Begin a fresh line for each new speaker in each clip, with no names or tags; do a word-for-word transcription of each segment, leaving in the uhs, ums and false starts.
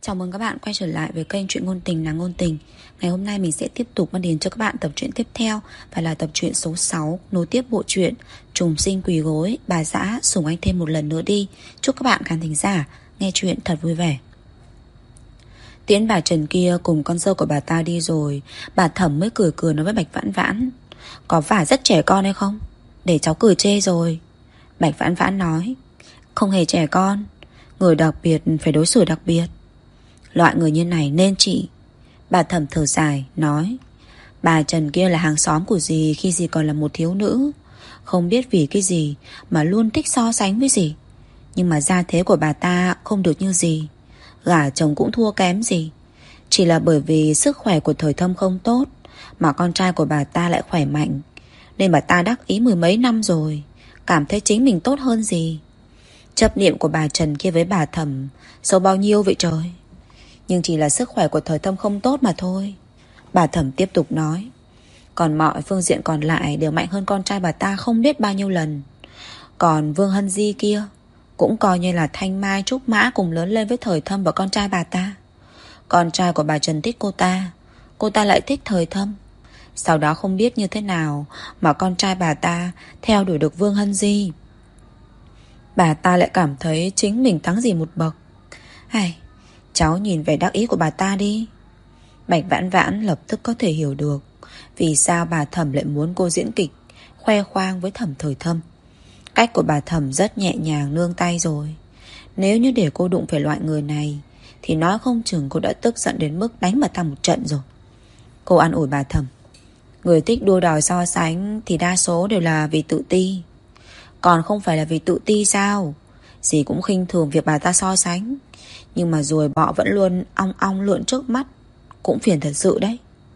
Chào mừng các bạn quay trở lại với kênh Truyện Ngôn Tình Là Ngôn Tình. Ngày hôm nay mình sẽ tiếp tục mang đến cho các bạn tập truyện tiếp theo, và là tập truyện số sáu, nối tiếp bộ truyện Trùng Sinh Quỳ Gối, Bà Dã Sủng Anh Thêm Một Lần Nữa Đi. Chúc các bạn khán thính giả nghe truyện thật vui vẻ. Tiễn bà Trần kia cùng con dâu của bà ta đi rồi, bà Thẩm mới cười cười nói với Bạch Vãn Vãn: "Có phải rất trẻ con hay không? Để cháu cười chê rồi." Bạch Vãn Vãn nói: "Không hề trẻ con, người đặc biệt phải đối xử đặc biệt. Loại người như này nên trị." Bà Thẩm thở dài nói: "Bà Trần kia là hàng xóm của dì khi dì còn là một thiếu nữ. Không biết vì cái gì mà luôn thích so sánh với dì. Nhưng mà gia thế của bà ta không được như dì, gả chồng cũng thua kém dì. Chỉ là bởi vì sức khỏe của Thời Thâm không tốt, mà con trai của bà ta lại khỏe mạnh, nên bà ta đắc ý mười mấy năm rồi, cảm thấy chính mình tốt hơn dì. Chấp niệm của bà Trần kia với bà Thẩm sâu bao nhiêu vậy trời. Nhưng chỉ là sức khỏe của Thời Thâm không tốt mà thôi." Bà Thẩm tiếp tục nói: "Còn mọi phương diện còn lại đều mạnh hơn con trai bà ta không biết bao nhiêu lần. Còn Vương Hân Di kia cũng coi như là thanh mai trúc mã cùng lớn lên với Thời Thâm và con trai bà ta. Con trai của bà Trần thích cô ta, cô ta lại thích Thời Thâm. Sau đó không biết như thế nào mà con trai bà ta theo đuổi được Vương Hân Di. Bà ta lại cảm thấy chính mình thắng gì một bậc. Hay, cháu nhìn vẻ đắc ý của bà ta đi." Bạch Vãn Vãn lập tức có thể hiểu được vì sao bà Thẩm lại muốn cô diễn kịch khoe khoang với Thẩm Thời Thâm. Cách của bà Thẩm rất nhẹ nhàng nương tay rồi. Nếu như để cô đụng phải loại người này thì nói không chừng cô đã tức giận đến mức đánh bà ta một trận rồi. Cô an ủi bà Thẩm: "Người thích đua đòi so sánh thì đa số đều là vì tự ti. Còn không phải là vì tự ti sao? Dì cũng khinh thường việc bà ta so sánh, nhưng mà ruồi bọ vẫn luôn ong ong lượn trước mắt, cũng phiền thật sự đấy."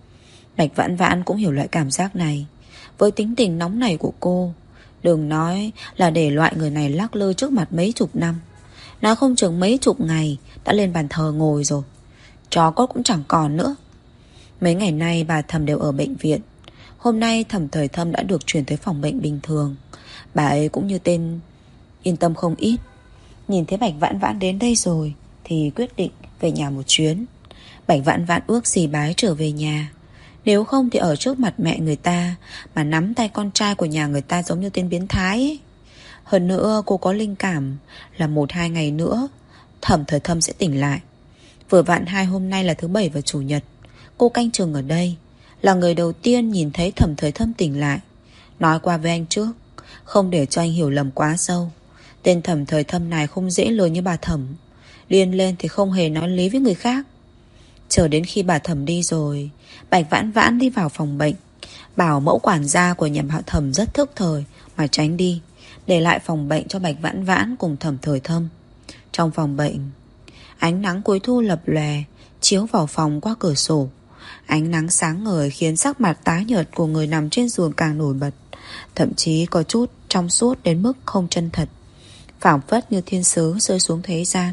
Bạch Vãn Vãn cũng hiểu loại cảm giác này. Với tính tình nóng này của cô, đừng nói là để loại người này lắc lư trước mặt mấy chục năm, nói không chừng mấy chục ngày đã lên bàn thờ ngồi rồi, trò cốt cũng chẳng còn nữa. Mấy ngày nay bà Thẩm đều ở bệnh viện. Hôm nay Thẩm Thời Thâm đã được chuyển tới phòng bệnh bình thường. Bà ấy cũng như tên yên tâm không ít. Nhìn thấy Bạch Vãn Vãn đến đây rồi thì quyết định về nhà một chuyến. Bạch Vãn Vãn ước gì bà ấy trở về nhà. Nếu không thì ở trước mặt mẹ người ta mà nắm tay con trai của nhà người ta giống như tên biến thái ấy. Hơn nữa cô có linh cảm là một hai ngày nữa Thẩm Thời Thâm sẽ tỉnh lại. Vừa vặn hai hôm nay là thứ bảy và chủ nhật, cô canh chừng ở đây, là người đầu tiên nhìn thấy Thẩm Thời Thâm tỉnh lại. Nói qua với anh trước, không để cho anh hiểu lầm quá sâu. Tên Thẩm Thời Thâm này không dễ lừa như bà Thẩm. Điên lên thì không hề nói lý với người khác. Chờ đến khi bà Thẩm đi rồi, Bạch Vãn Vãn đi vào phòng bệnh, bảo mẫu quản gia của nhà bà Thẩm rất thức thời mà tránh đi, để lại phòng bệnh cho Bạch Vãn Vãn cùng Thẩm Thời Thâm. Trong phòng bệnh, ánh nắng cuối thu lập lòe chiếu vào phòng qua cửa sổ. Ánh nắng sáng ngời khiến sắc mặt tái nhợt của người nằm trên giường càng nổi bật, thậm chí có chút trong suốt đến mức không chân thật, phảng phất như thiên sứ rơi xuống thế gian.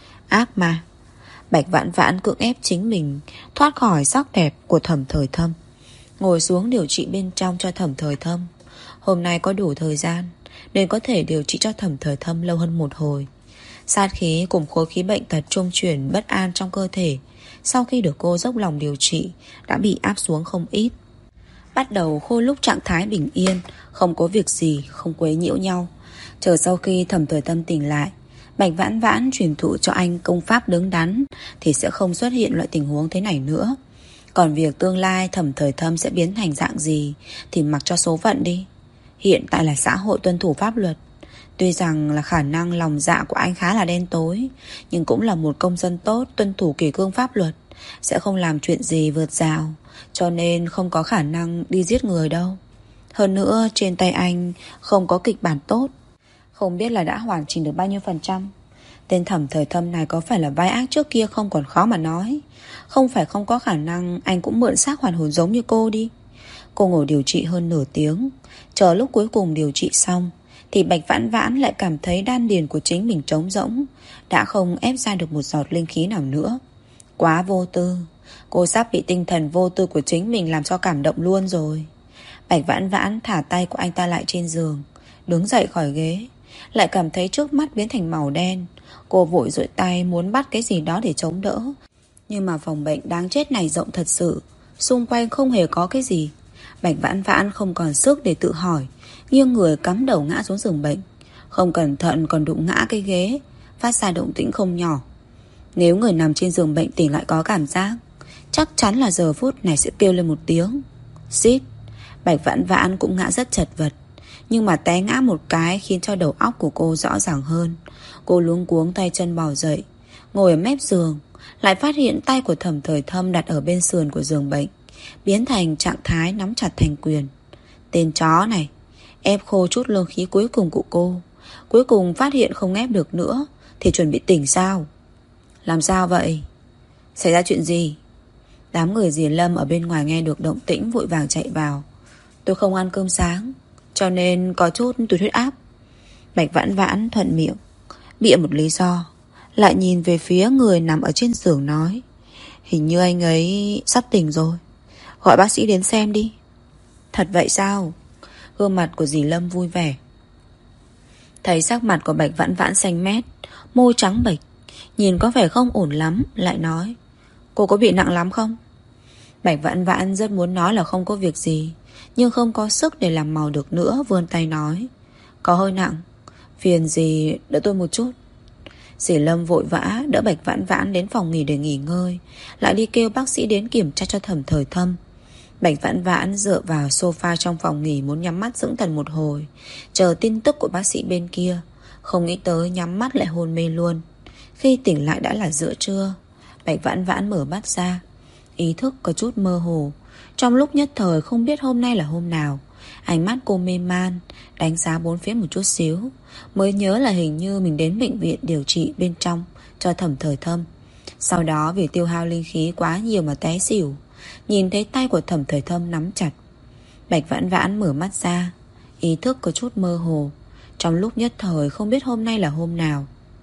Ác ma. Bạch Vãn Vãn cưỡng ép chính mình thoát khỏi sắc đẹp của Thẩm Thời Thâm, ngồi xuống điều trị bên trong cho Thẩm Thời Thâm. Hôm nay có đủ thời gian nên có thể điều trị cho Thẩm Thời Thâm lâu hơn một hồi. Sát khí cùng khối khí bệnh tật trung chuyển bất an trong cơ thể sau khi được cô dốc lòng điều trị đã bị áp xuống không ít. Bắt đầu khôi lúc trạng thái bình yên, không có việc gì, không quấy nhiễu nhau. Chờ sau khi Thẩm Thời Thâm tỉnh lại, Bạch Vãn Vãn truyền thụ cho anh công pháp đứng đắn thì sẽ không xuất hiện loại tình huống thế này nữa. Còn việc tương lai Thẩm Thời Thâm sẽ biến thành dạng gì thì mặc cho số phận đi. Hiện tại là xã hội tuân thủ pháp luật. Tuy rằng là khả năng lòng dạ của anh khá là đen tối, nhưng cũng là một công dân tốt, tuân thủ kỷ cương pháp luật, sẽ không làm chuyện gì vượt rào, cho nên không có khả năng đi giết người đâu. Hơn nữa trên tay anh không có kịch bản tốt, không biết là đã hoàn chỉnh được bao nhiêu phần trăm. Tên Thẩm Thời Thâm này có phải là vai ác trước kia không còn khó mà nói. Không phải không có khả năng anh cũng mượn xác hoàn hồn giống như cô đi. Cô ngồi điều trị hơn nửa tiếng. Chờ lúc cuối cùng điều trị xong thì Bạch Vãn Vãn lại cảm thấy đan điền của chính mình trống rỗng, đã không ép ra được một giọt linh khí nào nữa. Quá vô tư. Cô sắp bị tinh thần vô tư của chính mình làm cho cảm động luôn rồi. Bạch Vãn Vãn thả tay của anh ta lại trên giường, đứng dậy khỏi ghế, lại cảm thấy trước mắt biến thành màu đen, Cô vội duỗi tay muốn bắt cái gì đó để chống đỡ, nhưng mà phòng bệnh đáng chết này rộng thật sự, xung quanh không hề có cái gì. Bạch Vãn Vãn không còn sức để tự hỏi, nghiêng người cắm đầu ngã xuống giường bệnh. Không cẩn thận còn đụng ngã cái ghế, phát ra động tĩnh không nhỏ. Nếu người nằm trên giường bệnh tỉnh lại có cảm giác, chắc chắn là giờ phút này sẽ kêu lên một tiếng xít. Bạch Vãn Vãn cũng ngã rất chật vật, nhưng mà té ngã một cái khiến cho đầu óc của cô rõ ràng hơn. Cô luống cuống tay chân bò dậy, ngồi ở mép giường, lại phát hiện tay của Thẩm Thời Thâm đặt ở bên sườn của giường bệnh, biến thành trạng thái nắm chặt thành quyền. Tên chó này, ép khô chút lương khí cuối cùng của cô. Cuối cùng phát hiện không ép được nữa thì chuẩn bị tỉnh sao? Làm sao vậy? Xảy ra chuyện gì? Đám người dì Lâm ở bên ngoài nghe được động tĩnh vội vàng chạy vào. Tôi không ăn cơm sáng, cho nên có chút tụt huyết áp. Bạch Vãn Vãn thuận miệng bịa một lý do, lại nhìn về phía người nằm ở trên giường nói: hình như anh ấy sắp tỉnh rồi, gọi bác sĩ đến xem đi. Thật vậy sao? Gương mặt của dì Lâm vui vẻ. Thấy sắc mặt của Bạch Vãn Vãn xanh mét, môi trắng bệch, nhìn có vẻ không ổn lắm, lại nói: cô có bị nặng lắm không? Bạch Vãn Vãn rất muốn nói là không có việc gì, nhưng không có sức để làm màu được nữa, vươn tay nói: có hơi nặng, phiền dì đỡ tôi một chút. Dì Lâm vội vã đỡ Bạch Vãn Vãn đến phòng nghỉ để nghỉ ngơi, lại đi kêu bác sĩ đến kiểm tra cho Thẩm Thời Thâm. Bạch Vãn Vãn dựa vào sofa trong phòng nghỉ, muốn nhắm mắt dưỡng thần một hồi, chờ tin tức của bác sĩ bên kia. Không nghĩ tới nhắm mắt lại hôn mê luôn. Khi tỉnh lại đã là giữa trưa. Bạch Vãn Vãn mở mắt ra, ý thức có chút mơ hồ. Trong lúc nhất thời không biết hôm nay là hôm nào, ánh mắt cô mê man, đánh giá bốn phía một chút xíu, mới nhớ là hình như mình đến bệnh viện điều trị bên trong cho Thẩm Thời Thâm. Sau đó vì tiêu hao linh khí quá nhiều mà té xỉu. Nhìn thấy tay của Thẩm Thời Thâm nắm chặt, Bạch Vãn Vãn mở mắt ra, ý thức có chút mơ hồ. Trong lúc nhất thời không biết hôm nay là hôm nào.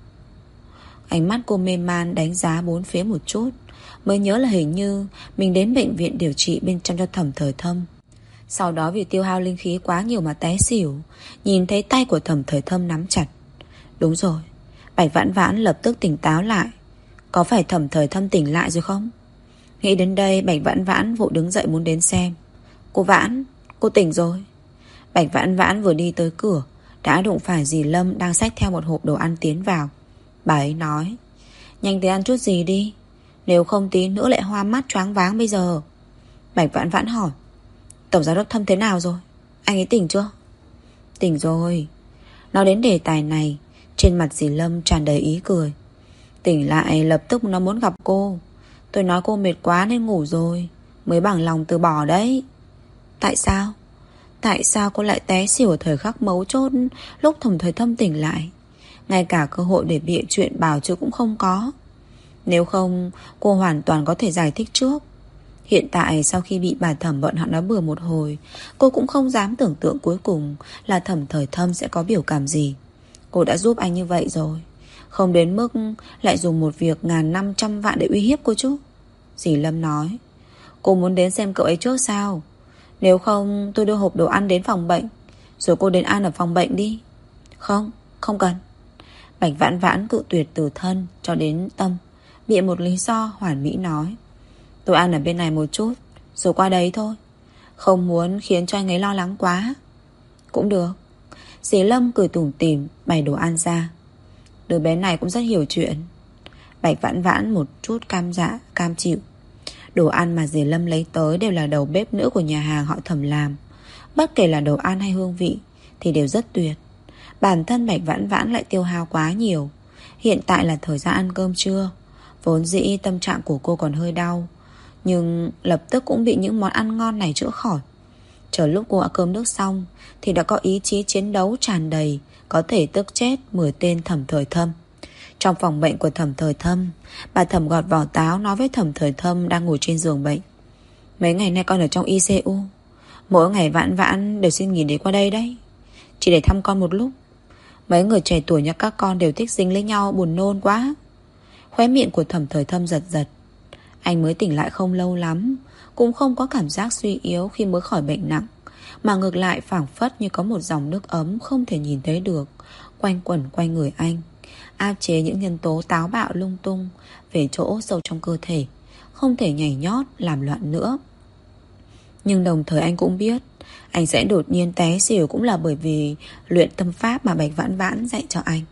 Ánh mắt cô mê man đánh giá bốn phía một chút, mới nhớ là hình như mình đến bệnh viện điều trị bên trong cho Thẩm Thời Thâm. Sau đó vì tiêu hao linh khí quá nhiều mà té xỉu. Nhìn thấy tay của Thẩm Thời Thâm nắm chặt. Đúng rồi. Bạch Vãn Vãn lập tức tỉnh táo lại. Có phải Thẩm Thời Thâm tỉnh lại rồi không? Nghĩ đến đây Bạch Vãn Vãn vội đứng dậy muốn đến xem. Cô Vãn, cô tỉnh rồi. Bạch Vãn Vãn vừa đi tới cửa đã đụng phải dì Lâm đang xách theo một hộp đồ ăn tiến vào. Bà ấy nói: nhanh tới ăn chút gì đi, nếu không tí nữa lại hoa mắt choáng váng bây giờ. Bạch Vãn Vãn hỏi: Tổng giám đốc Thâm thế nào rồi? Anh ấy tỉnh chưa? Tỉnh rồi. Nói đến đề tài này, trên mặt dì Lâm tràn đầy ý cười. Tỉnh lại lập tức nó muốn gặp cô. Tôi nói cô mệt quá nên ngủ rồi, mới bằng lòng từ bỏ đấy. Tại sao? Tại sao cô lại té xỉu ở thời khắc mấu chốt, lúc Thẩm Thời Thâm tỉnh lại? Ngay cả cơ hội để bịa chuyện bảo chữa cũng không có. Nếu không, cô hoàn toàn có thể giải thích trước. Hiện tại sau khi bị bà Thẩm bọn họ nói bừa một hồi, cô cũng không dám tưởng tượng cuối cùng là Thẩm Thời Thâm sẽ có biểu cảm gì. Cô đã giúp anh như vậy rồi, không đến mức lại dùng một việc ngàn năm trăm vạn để uy hiếp cô chứ. Dì Lâm nói: cô muốn đến xem cậu ấy trước sao? Nếu không tôi đưa hộp đồ ăn đến phòng bệnh, rồi cô đến ăn ở phòng bệnh đi. Không, không cần. Bạch Vãn Vãn cự tuyệt từ thân cho đến tâm, bịa một lý do hoàn mỹ nói: tôi ăn ở bên này một chút, rồi qua đấy thôi. Không muốn khiến cho anh ấy lo lắng quá. Cũng được. Dì Lâm cười tủm tỉm bày đồ ăn ra. Đứa bé này cũng rất hiểu chuyện. Bạch Vãn Vãn một chút cam dạ cam chịu. Đồ ăn mà dì Lâm lấy tới đều là đầu bếp nữ của nhà hàng họ Thẩm làm. Bất kể là đồ ăn hay hương vị thì đều rất tuyệt. Bản thân Bạch Vãn Vãn lại tiêu hao quá nhiều. Hiện tại là thời gian ăn cơm trưa. Vốn dĩ tâm trạng của cô còn hơi đau, nhưng lập tức cũng bị những món ăn ngon này chữa khỏi. Chờ lúc cô ăn cơm nước xong thì đã có ý chí chiến đấu tràn đầy, có thể tức chết mười tên Thẩm Thời Thâm. Trong phòng bệnh của Thẩm Thời Thâm, bà Thẩm gọt vỏ táo nói với Thẩm Thời Thâm đang ngồi trên giường bệnh: mấy ngày nay con ở trong i xê u, mỗi ngày Vãn Vãn đều xin nghỉ để qua đây đấy, chỉ để thăm con một lúc. Mấy người trẻ tuổi như các con đều thích dính lấy nhau, buồn nôn quá. Khóe miệng của Thẩm Thời Thâm giật giật. Anh mới tỉnh lại không lâu lắm, cũng không có cảm giác suy yếu khi mới khỏi bệnh nặng, mà ngược lại phảng phất như có một dòng nước ấm không thể nhìn thấy được quanh quẩn quanh người anh. áp chế những nhân tố táo bạo lung tung về chỗ sâu trong cơ thể, không thể nhảy nhót làm loạn nữa. Nhưng đồng thời anh cũng biết anh sẽ đột nhiên té xỉu cũng là bởi vì luyện tâm pháp mà Bạch Vãn Vãn dạy cho anh.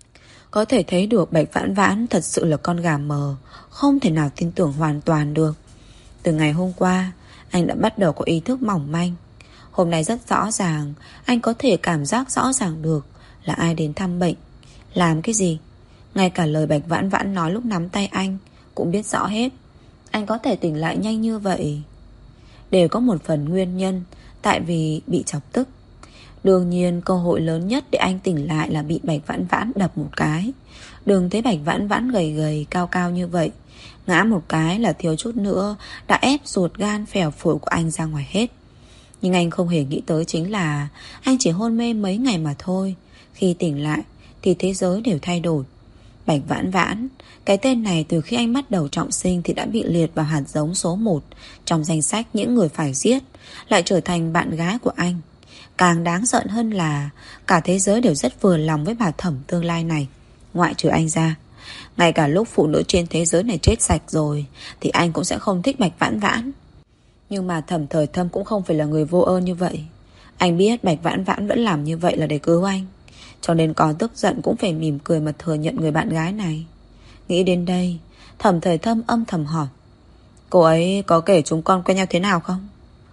Có thể thấy được Bạch Vãn Vãn thật sự là con gà mờ, không thể nào tin tưởng hoàn toàn được. Từ ngày hôm qua, anh đã bắt đầu có ý thức mỏng manh. Hôm nay rất rõ ràng, anh có thể cảm giác rõ ràng được là ai đến thăm bệnh, làm cái gì. Ngay cả lời Bạch Vãn Vãn nói lúc nắm tay anh cũng biết rõ hết. Anh có thể tỉnh lại nhanh như vậy đều có một phần nguyên nhân tại vì bị chọc tức. Đương nhiên cơ hội lớn nhất để anh tỉnh lại là bị Bạch Vãn Vãn đập một cái. Đừng thấy Bạch Vãn Vãn gầy gầy cao cao như vậy, ngã một cái là thiếu chút nữa đã ép ruột gan phèo phổi của anh ra ngoài hết. Nhưng anh không hề nghĩ tới chính là anh chỉ hôn mê mấy ngày mà thôi. Khi tỉnh lại thì thế giới đều thay đổi. Bạch Vãn Vãn, cái tên này từ khi anh bắt đầu trọng sinh thì đã bị liệt vào hạt giống số một trong danh sách những người phải giết, lại trở thành bạn gái của anh. Càng đáng giận hơn là cả thế giới đều rất vừa lòng với bà thẩm tương lai này, ngoại trừ anh ra. Ngay cả lúc phụ nữ trên thế giới này chết sạch rồi thì anh cũng sẽ không thích Bạch Vãn Vãn. Nhưng mà Thẩm Thời Thâm cũng không phải là người vô ơn như vậy. Anh biết Bạch Vãn Vãn vẫn làm như vậy là để cứu anh, cho nên có tức giận cũng phải mỉm cười mà thừa nhận người bạn gái này. Nghĩ đến đây, Thẩm Thời Thâm âm thầm hỏi: cô ấy có kể chúng con quen nhau thế nào không?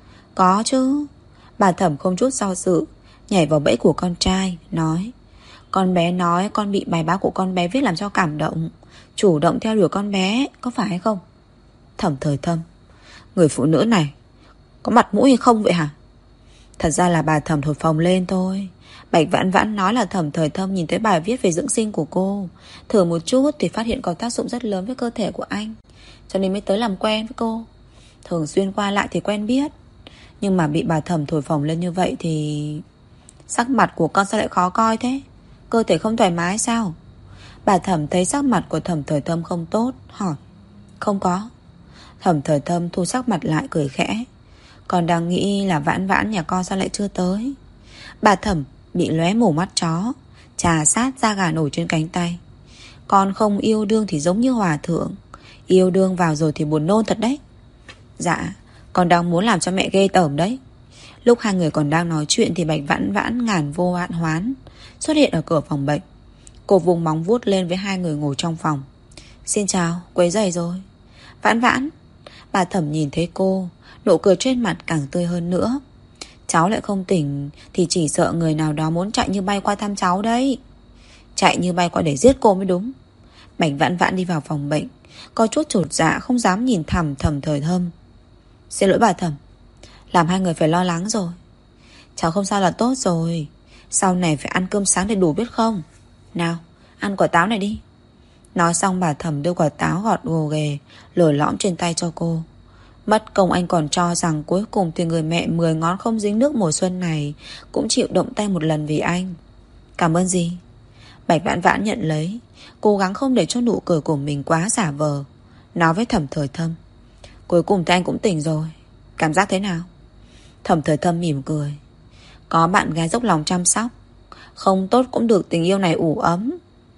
Có chứ. Bà Thẩm không chút do dự nhảy vào bẫy của con trai, nói: con bé nói con bị bài báo của con bé viết làm cho cảm động, chủ động theo đuổi con bé, có phải hay không? Thẩm Thời Thâm: người phụ nữ này có mặt mũi hay không vậy hả? Thật ra là bà Thẩm thổi phồng lên thôi. Bạch Vãn Vãn nói là Thẩm Thời Thâm nhìn thấy bài viết về dưỡng sinh của cô, thử một chút thì phát hiện có tác dụng rất lớn với cơ thể của anh, cho nên mới tới làm quen với cô. Thường xuyên qua lại thì quen biết. Nhưng mà bị bà Thẩm thổi phồng lên như vậy thì sắc mặt của con sao lại khó coi thế? Cơ thể không thoải mái sao? Bà Thẩm thấy sắc mặt của Thẩm Thời Thâm không tốt, hỏi: không có. Thẩm Thời Thâm thu sắc mặt lại cười khẽ: con đang nghĩ là Vãn Vãn nhà con sao lại chưa tới. Bà Thẩm bị lóe mổ mắt chó, trà sát da gà nổi trên cánh tay: con không yêu đương thì giống như hòa thượng, yêu đương vào rồi thì buồn nôn thật đấy. Dạ, con đang muốn làm cho mẹ ghê tởm đấy. Lúc hai người còn đang nói chuyện thì Bạch Vãn Vãn ngàn vô hạn hoán xuất hiện ở cửa phòng bệnh. Cô vùng móng vuốt lên với hai người ngồi trong phòng: xin chào, quấy rầy rồi. Vãn Vãn. Bà Thẩm nhìn thấy cô, nụ cười trên mặt càng tươi hơn nữa. Cháu lại không tỉnh thì chỉ sợ người nào đó muốn chạy như bay qua thăm cháu đấy. Chạy như bay qua để giết cô mới đúng. Bạch Vãn Vãn đi vào phòng bệnh, có chút chột dạ không dám nhìn thẳng Thẩm Thời Thâm. Xin lỗi bà Thẩm, làm hai người phải lo lắng rồi. Cháu không sao là tốt rồi. Sau này phải ăn cơm sáng để đủ biết không? Nào, ăn quả táo này đi. Nói xong bà Thẩm đưa quả táo gọt gồ ghề lồi lõm trên tay cho cô. Mất công anh còn cho rằng cuối cùng thì người mẹ mười ngón không dính nước mùa xuân này cũng chịu động tay một lần vì anh. Cảm ơn gì? Bạch Vãn Vãn nhận lấy, cố gắng không để cho nụ cười của mình quá giả vờ, nói với Thẩm Thời Thâm: cuối cùng thì anh cũng tỉnh rồi, cảm giác thế nào? Thẩm Thời Thâm mỉm cười: có bạn gái dốc lòng chăm sóc, không tốt cũng được tình yêu này ủ ấm.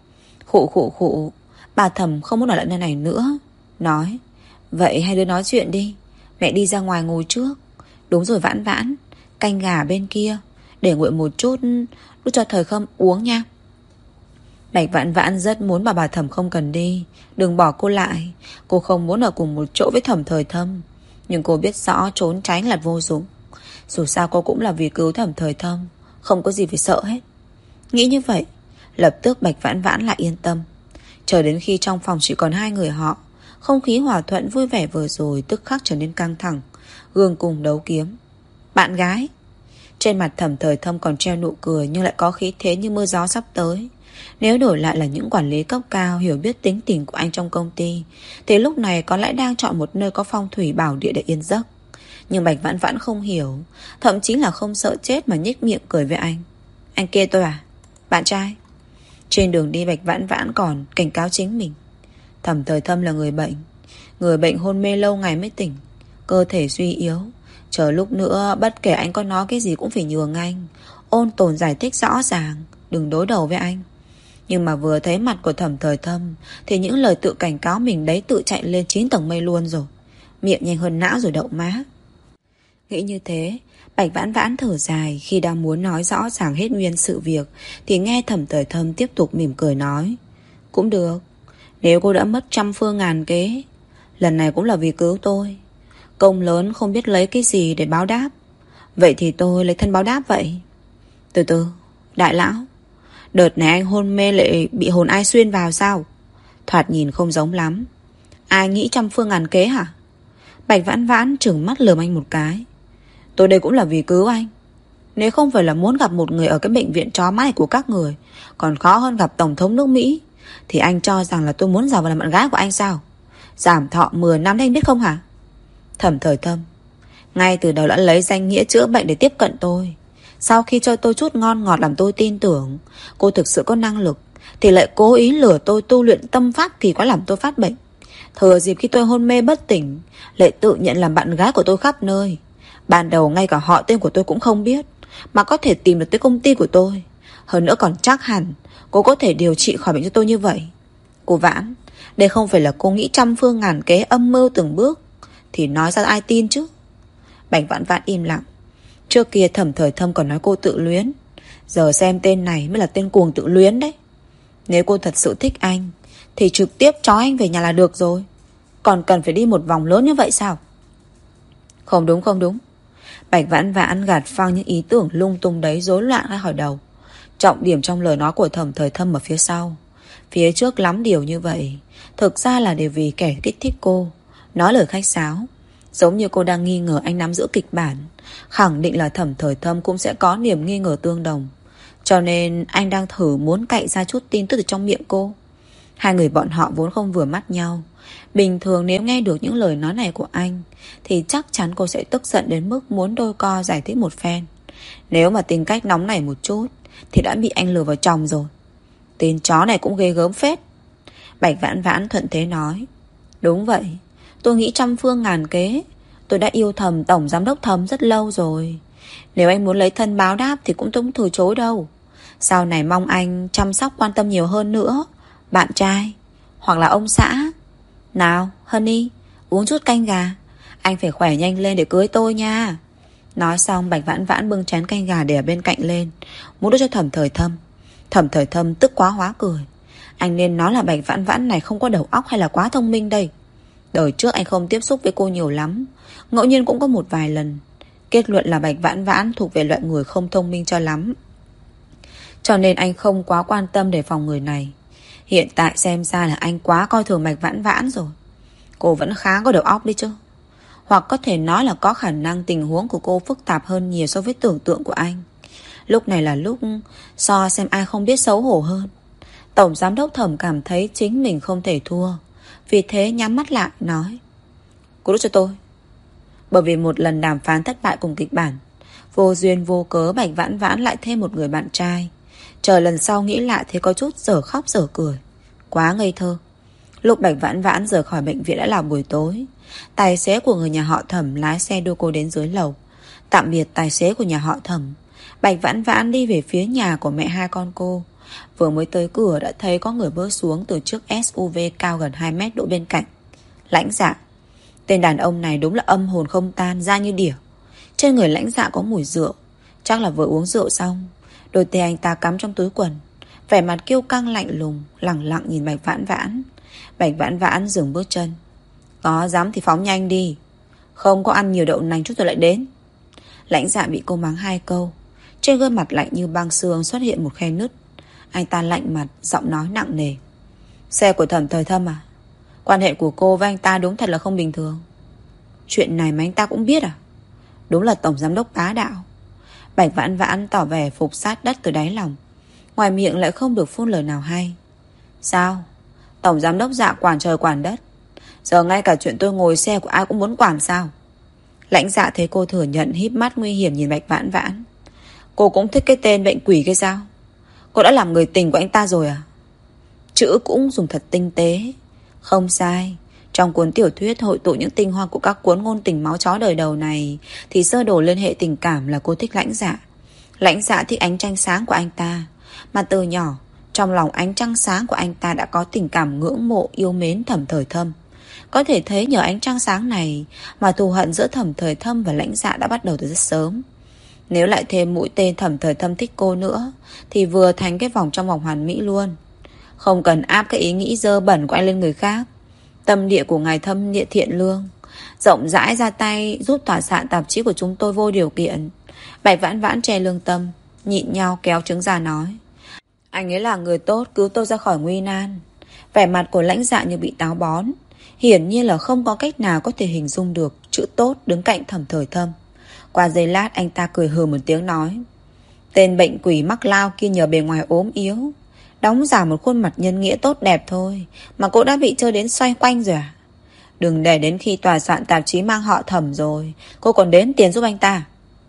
Khụ khụ khụ. Bà Thẩm không muốn ở lại nơi này nữa, nói: vậy hai đứa nói chuyện đi, mẹ đi ra ngoài ngồi trước. Đúng rồi Vãn Vãn, canh gà bên kia để nguội một chút, đút cho Thời Khâm uống nha. Bạch Vãn Vãn rất muốn bảo bà Thẩm không cần đi, đừng bỏ cô lại. Cô không muốn ở cùng một chỗ với Thẩm Thời Thâm, nhưng cô biết rõ trốn tránh là vô dụng. Dù sao cô cũng là vì cứu Thẩm Thời Thâm, không có gì phải sợ hết. Nghĩ như vậy, lập tức Bạch Vãn Vãn lại yên tâm. Chờ đến khi trong phòng chỉ còn hai người họ, không khí hòa thuận vui vẻ vừa rồi tức khắc trở nên căng thẳng, gương cùng đấu kiếm. Bạn gái. Trên mặt Thẩm Thời Thâm còn treo nụ cười, nhưng lại có khí thế như mưa gió sắp tới. Nếu đổi lại là những quản lý cấp cao hiểu biết tính tình của anh trong công ty, thì lúc này có lẽ đang chọn một nơi có phong thủy bảo địa để yên giấc. Nhưng Bạch Vãn Vãn không hiểu, thậm chí là không sợ chết mà nhếch miệng cười với anh. Anh kia tôi à? Bạn trai. Trên đường đi Bạch Vãn Vãn còn cảnh cáo chính mình. Thẩm Thời Thâm là người bệnh, người bệnh hôn mê lâu ngày mới tỉnh, cơ thể suy yếu. Chờ lúc nữa bất kể anh có nói cái gì cũng phải nhường anh, ôn tồn giải thích rõ ràng, đừng đối đầu với anh. Nhưng mà vừa thấy mặt của Thẩm Thời Thâm thì những lời tự cảnh cáo mình đấy tự chạy lên chín tầng mây luôn rồi. Miệng nhanh hơn não rồi đậu má. Nghĩ như thế, Bạch Vãn Vãn thở dài. Khi đang muốn nói rõ ràng hết nguyên sự việc thì nghe Thẩm Thời Thâm tiếp tục mỉm cười nói: Cũng được, nếu cô đã mất trăm phương ngàn kế, lần này cũng là vì cứu tôi. Công lớn không biết lấy cái gì để báo đáp, vậy thì tôi lấy thân báo đáp vậy. Từ từ, đại lão, đợt này anh hôn mê lại bị hồn ai xuyên vào sao? Thoạt nhìn không giống lắm. Ai nghĩ trăm phương ngàn kế hả? Bạch Vãn Vãn trừng mắt lườm anh một cái. Tôi đây cũng là vì cứu anh. Nếu không phải là muốn gặp một người ở cái bệnh viện chó má của các người, còn khó hơn gặp Tổng thống nước Mỹ, thì anh cho rằng là tôi muốn giàu vào làm bạn gái của anh sao? Giảm thọ mười năm đấy anh biết không hả? Thẩm Thời Thâm ngay từ đầu đã lấy danh nghĩa chữa bệnh để tiếp cận tôi. Sau khi cho tôi chút ngon ngọt làm tôi tin tưởng cô thực sự có năng lực, thì lại cố ý lừa tôi tu luyện tâm pháp thì có làm tôi phát bệnh. Thừa dịp khi tôi hôn mê bất tỉnh, lại tự nhận làm bạn gái của tôi khắp nơi. Ban đầu ngay cả họ tên của tôi cũng không biết, mà có thể tìm được tới công ty của tôi. Hơn nữa còn chắc hẳn cô có thể điều trị khỏi bệnh cho tôi như vậy. Cô Vãn, đây không phải là cô nghĩ trăm phương ngàn kế âm mưu từng bước thì nói ra ai tin chứ? Bạch Vãn Vãn im lặng. Trước kia Thẩm Thời Thâm còn nói cô tự luyến, giờ xem tên này mới là tên cuồng tự luyến đấy. Nếu cô thật sự thích anh thì trực tiếp trói anh về nhà là được rồi, còn cần phải đi một vòng lớn như vậy sao? Không đúng không đúng. Bạch Vãn Vãn gạt phăng những ý tưởng lung tung đấy rối loạn ra khỏi đầu. Trọng điểm trong lời nói của Thẩm Thời Thâm ở phía sau. Phía trước lắm điều như vậy thực ra là để vì kẻ kích thích cô, nói lời khách sáo. Giống như cô đang nghi ngờ anh nắm giữ kịch bản, khẳng định là Thẩm Thời Thâm cũng sẽ có niềm nghi ngờ tương đồng. Cho nên anh đang thử muốn cậy ra chút tin tức từ trong miệng cô. Hai người bọn họ vốn không vừa mắt nhau. Bình thường nếu nghe được những lời nói này của anh thì chắc chắn cô sẽ tức giận đến mức muốn đôi co giải thích một phen. Nếu mà tính cách nóng nảy một chút thì đã bị anh lừa vào chồng rồi. Tên chó này cũng ghê gớm phết. Bạch Vãn Vãn thuận thế nói. Đúng vậy, tôi nghĩ trăm phương ngàn kế. Tôi đã yêu thầm Tổng Giám đốc Thâm rất lâu rồi. Nếu anh muốn lấy thân báo đáp thì cũng không từ chối đâu. Sau này mong anh chăm sóc quan tâm nhiều hơn nữa. Bạn trai hoặc là ông xã. Nào Honey, uống chút canh gà. Anh phải khỏe nhanh lên để cưới tôi nha. Nói xong Bạch Vãn Vãn bưng chén canh gà để ở bên cạnh lên, muốn đưa cho Thẩm Thời Thâm. Thẩm Thời Thâm tức quá hóa cười. Anh nên nói là Bạch Vãn Vãn này không có đầu óc hay là quá thông minh đây. Đời trước anh không tiếp xúc với cô nhiều lắm, ngẫu nhiên cũng có một vài lần. Kết luận là Bạch Vãn Vãn thuộc về loại người không thông minh cho lắm, cho nên anh không quá quan tâm đề phòng người này. Hiện tại xem ra là anh quá coi thường Bạch Vãn Vãn rồi. Cô vẫn khá có đầu óc đi chứ. Hoặc có thể nói là có khả năng tình huống của cô phức tạp hơn nhiều so với tưởng tượng của anh. Lúc này là lúc so xem ai không biết xấu hổ hơn. Tổng Giám đốc Thẩm cảm thấy chính mình không thể thua, vì thế nhắm mắt lại nói. Cô đút cho tôi. Bởi vì một lần đàm phán thất bại cùng kịch bản, vô duyên vô cớ Bạch Vãn Vãn lại thêm một người bạn trai. Trời, lần sau nghĩ lại thì có chút dở khóc dở cười. Quá ngây thơ. Lúc Bạch Vãn Vãn rời khỏi bệnh viện đã là buổi tối. Tài xế của người nhà họ Thẩm lái xe đưa cô đến dưới lầu. Tạm biệt tài xế của nhà họ Thẩm, Bạch Vãn Vãn đi về phía nhà của mẹ hai con cô. Vừa mới tới cửa đã thấy có người bước xuống từ chiếc ét u vê cao gần hai mét đỗ bên cạnh. Lãnh Dạ. Tên đàn ông này đúng là âm hồn không tan, da như đỉa. Trên người Lãnh Dạ có mùi rượu, chắc là vừa uống rượu xong. Đôi tay anh ta cắm trong túi quần, vẻ mặt kiêu căng lạnh lùng, lẳng lặng nhìn Bạch Vãn Vãn. Bạch Vãn Vãn dừng bước chân. Có dám thì phóng nhanh đi, không có ăn nhiều đậu nành chút rồi lại đến. Lãnh Dạ bị cô mắng hai câu, trên gương mặt lạnh như băng xương xuất hiện một khe nứt. Anh ta lạnh mặt, giọng nói nặng nề. Xe của Thẩm Thời Thâm à? Quan hệ của cô với anh ta đúng thật là không bình thường. Chuyện này mà anh ta cũng biết à? Đúng là Tổng Giám đốc bá đạo. Bạch Vãn Vãn tỏ vẻ phục sát đất từ đáy lòng, ngoài miệng lại không được phun lời nào hay. Sao? Tổng Giám đốc Dạ quản trời quản đất, giờ ngay cả chuyện tôi ngồi xe của ai cũng muốn quản sao? Lãnh Dạ thấy cô thừa nhận, híp mắt nguy hiểm nhìn Bạch Vãn Vãn. Cô cũng thích cái tên bệnh quỷ cái sao? Cô đã làm người tình của anh ta rồi à? Chữ cũng dùng thật tinh tế. Không sai. Trong cuốn tiểu thuyết hội tụ những tinh hoa của các cuốn ngôn tình máu chó đời đầu này, thì sơ đồ liên hệ tình cảm là cô thích Lãnh Dạ. Lãnh Dạ thích ánh tranh sáng của anh ta, mà từ nhỏ Trong lòng ánh trăng sáng của anh ta đã có tình cảm ngưỡng mộ yêu mến Thẩm Thời Thâm. Có thể thấy nhờ ánh trăng sáng này mà thù hận giữa Thẩm Thời Thâm và Lãnh Dạ đã bắt đầu từ rất sớm. Nếu lại thêm mũi tên Thẩm Thời Thâm thích cô nữa thì vừa thành cái vòng trong vòng hoàn mỹ luôn. Không cần áp cái ý nghĩ dơ bẩn của anh lên người khác. Tâm địa của ngài Thâm địa thiện lương, rộng rãi ra tay giúp tòa soạn tạp chí của chúng tôi vô điều kiện. Bạch Vãn Vãn che lương tâm, nhịn nhau kéo trứng ra nói: anh ấy là người tốt, cứu tôi ra khỏi nguy nan. Vẻ mặt của Lãnh Dạ như bị táo bón. Hiển nhiên là không có cách nào có thể hình dung được chữ tốt đứng cạnh Thẩm Thời Thâm. Qua giây lát anh ta cười hừ một tiếng nói: tên bệnh quỷ mắc lao kia nhờ bề ngoài ốm yếu, đóng giả một khuôn mặt nhân nghĩa tốt đẹp thôi mà cô đã bị chơi đến xoay quanh rồi à? Đừng để đến khi tòa soạn tạp chí mang họ Thẩm rồi cô còn đến tiền giúp anh ta.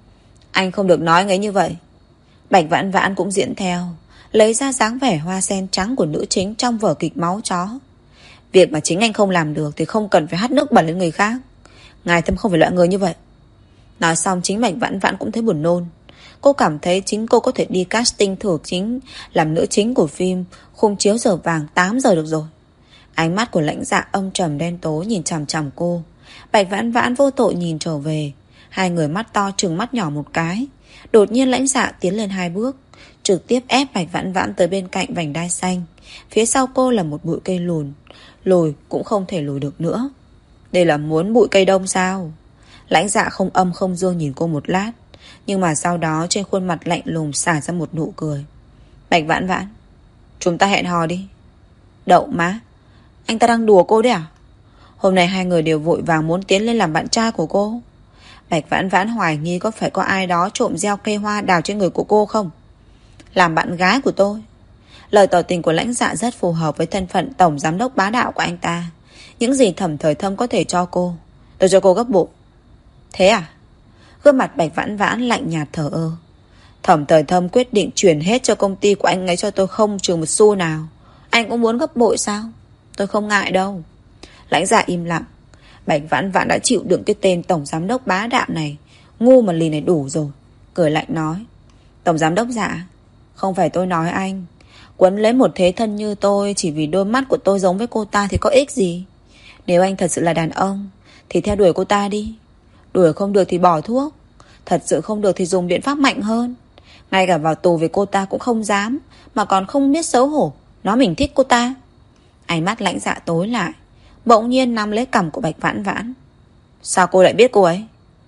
Anh không được nói ngấy như vậy. Bạch Vãn Vãn cũng diễn theo, lấy ra dáng vẻ hoa sen trắng của nữ chính trong vở kịch Máu Chó. Việc mà chính anh không làm được thì không cần phải hắt nước bẩn lên người khác. Ngài Thâm không phải loại người như vậy. Nói xong chính Bạch Vãn Vãn cũng thấy buồn nôn. Cô cảm thấy chính cô có thể đi casting thử chính làm nữ chính của phim khung chiếu giờ vàng tám giờ được rồi. Ánh mắt của Lãnh Dạ âm trầm đen tối nhìn chằm chằm cô. Bạch Vãn Vãn vô tội nhìn trở về. Hai người mắt to trừng mắt nhỏ một cái. Đột nhiên Lãnh Dạ tiến lên hai bước, trực tiếp ép Bạch Vãn Vãn tới bên cạnh vành đai xanh. Phía sau cô là một bụi cây lùn, lùi cũng không thể lùi được nữa. Đây là muốn bụi cây đông sao? Lãnh Dạ không âm không dương nhìn cô một lát, nhưng mà sau đó trên khuôn mặt lạnh lùng xả ra một nụ cười. Bạch Vãn Vãn, chúng ta hẹn hò đi. Đậu má, anh ta đang đùa cô đấy à? Hôm nay hai người đều vội vàng muốn tiến lên làm bạn trai của cô. Bạch Vãn Vãn hoài nghi có phải có ai đó trộm gieo cây hoa đào trên người của cô không? Làm bạn gái của tôi. Lời tỏ tình của Lãnh Dạ rất phù hợp với thân phận tổng giám đốc bá đạo của anh ta. Những gì Thẩm Thời Thâm có thể cho cô, tôi cho cô gấp bội. Thế à? Gương mặt Bạch Vãn Vãn lạnh nhạt thờ ơ. Thẩm Thời Thâm quyết định chuyển hết cho công ty của anh ấy cho tôi không trừ một xu nào. Anh cũng muốn gấp bội sao? Tôi không ngại đâu. Lãnh Dạ im lặng. Bạch Vãn Vãn đã chịu đựng cái tên tổng giám đốc bá đạo này, ngu mà lì này đủ rồi. Cười lạnh nói: tổng giám đốc Dạ, không phải tôi nói anh. Quấn lấy một thế thân như tôi chỉ vì đôi mắt của tôi giống với cô ta thì có ích gì? Nếu anh thật sự là đàn ông thì theo đuổi cô ta đi. Đuổi không được thì bỏ thuốc. Thật sự không được thì dùng biện pháp mạnh hơn. Ngay cả vào tù với cô ta cũng không dám, mà còn không biết xấu hổ nói mình thích cô ta. Ánh mắt Lãnh Dạ tối lại, bỗng nhiên nắm lấy cằm của Bạch Vãn Vãn. Sao cô lại biết cô ấy?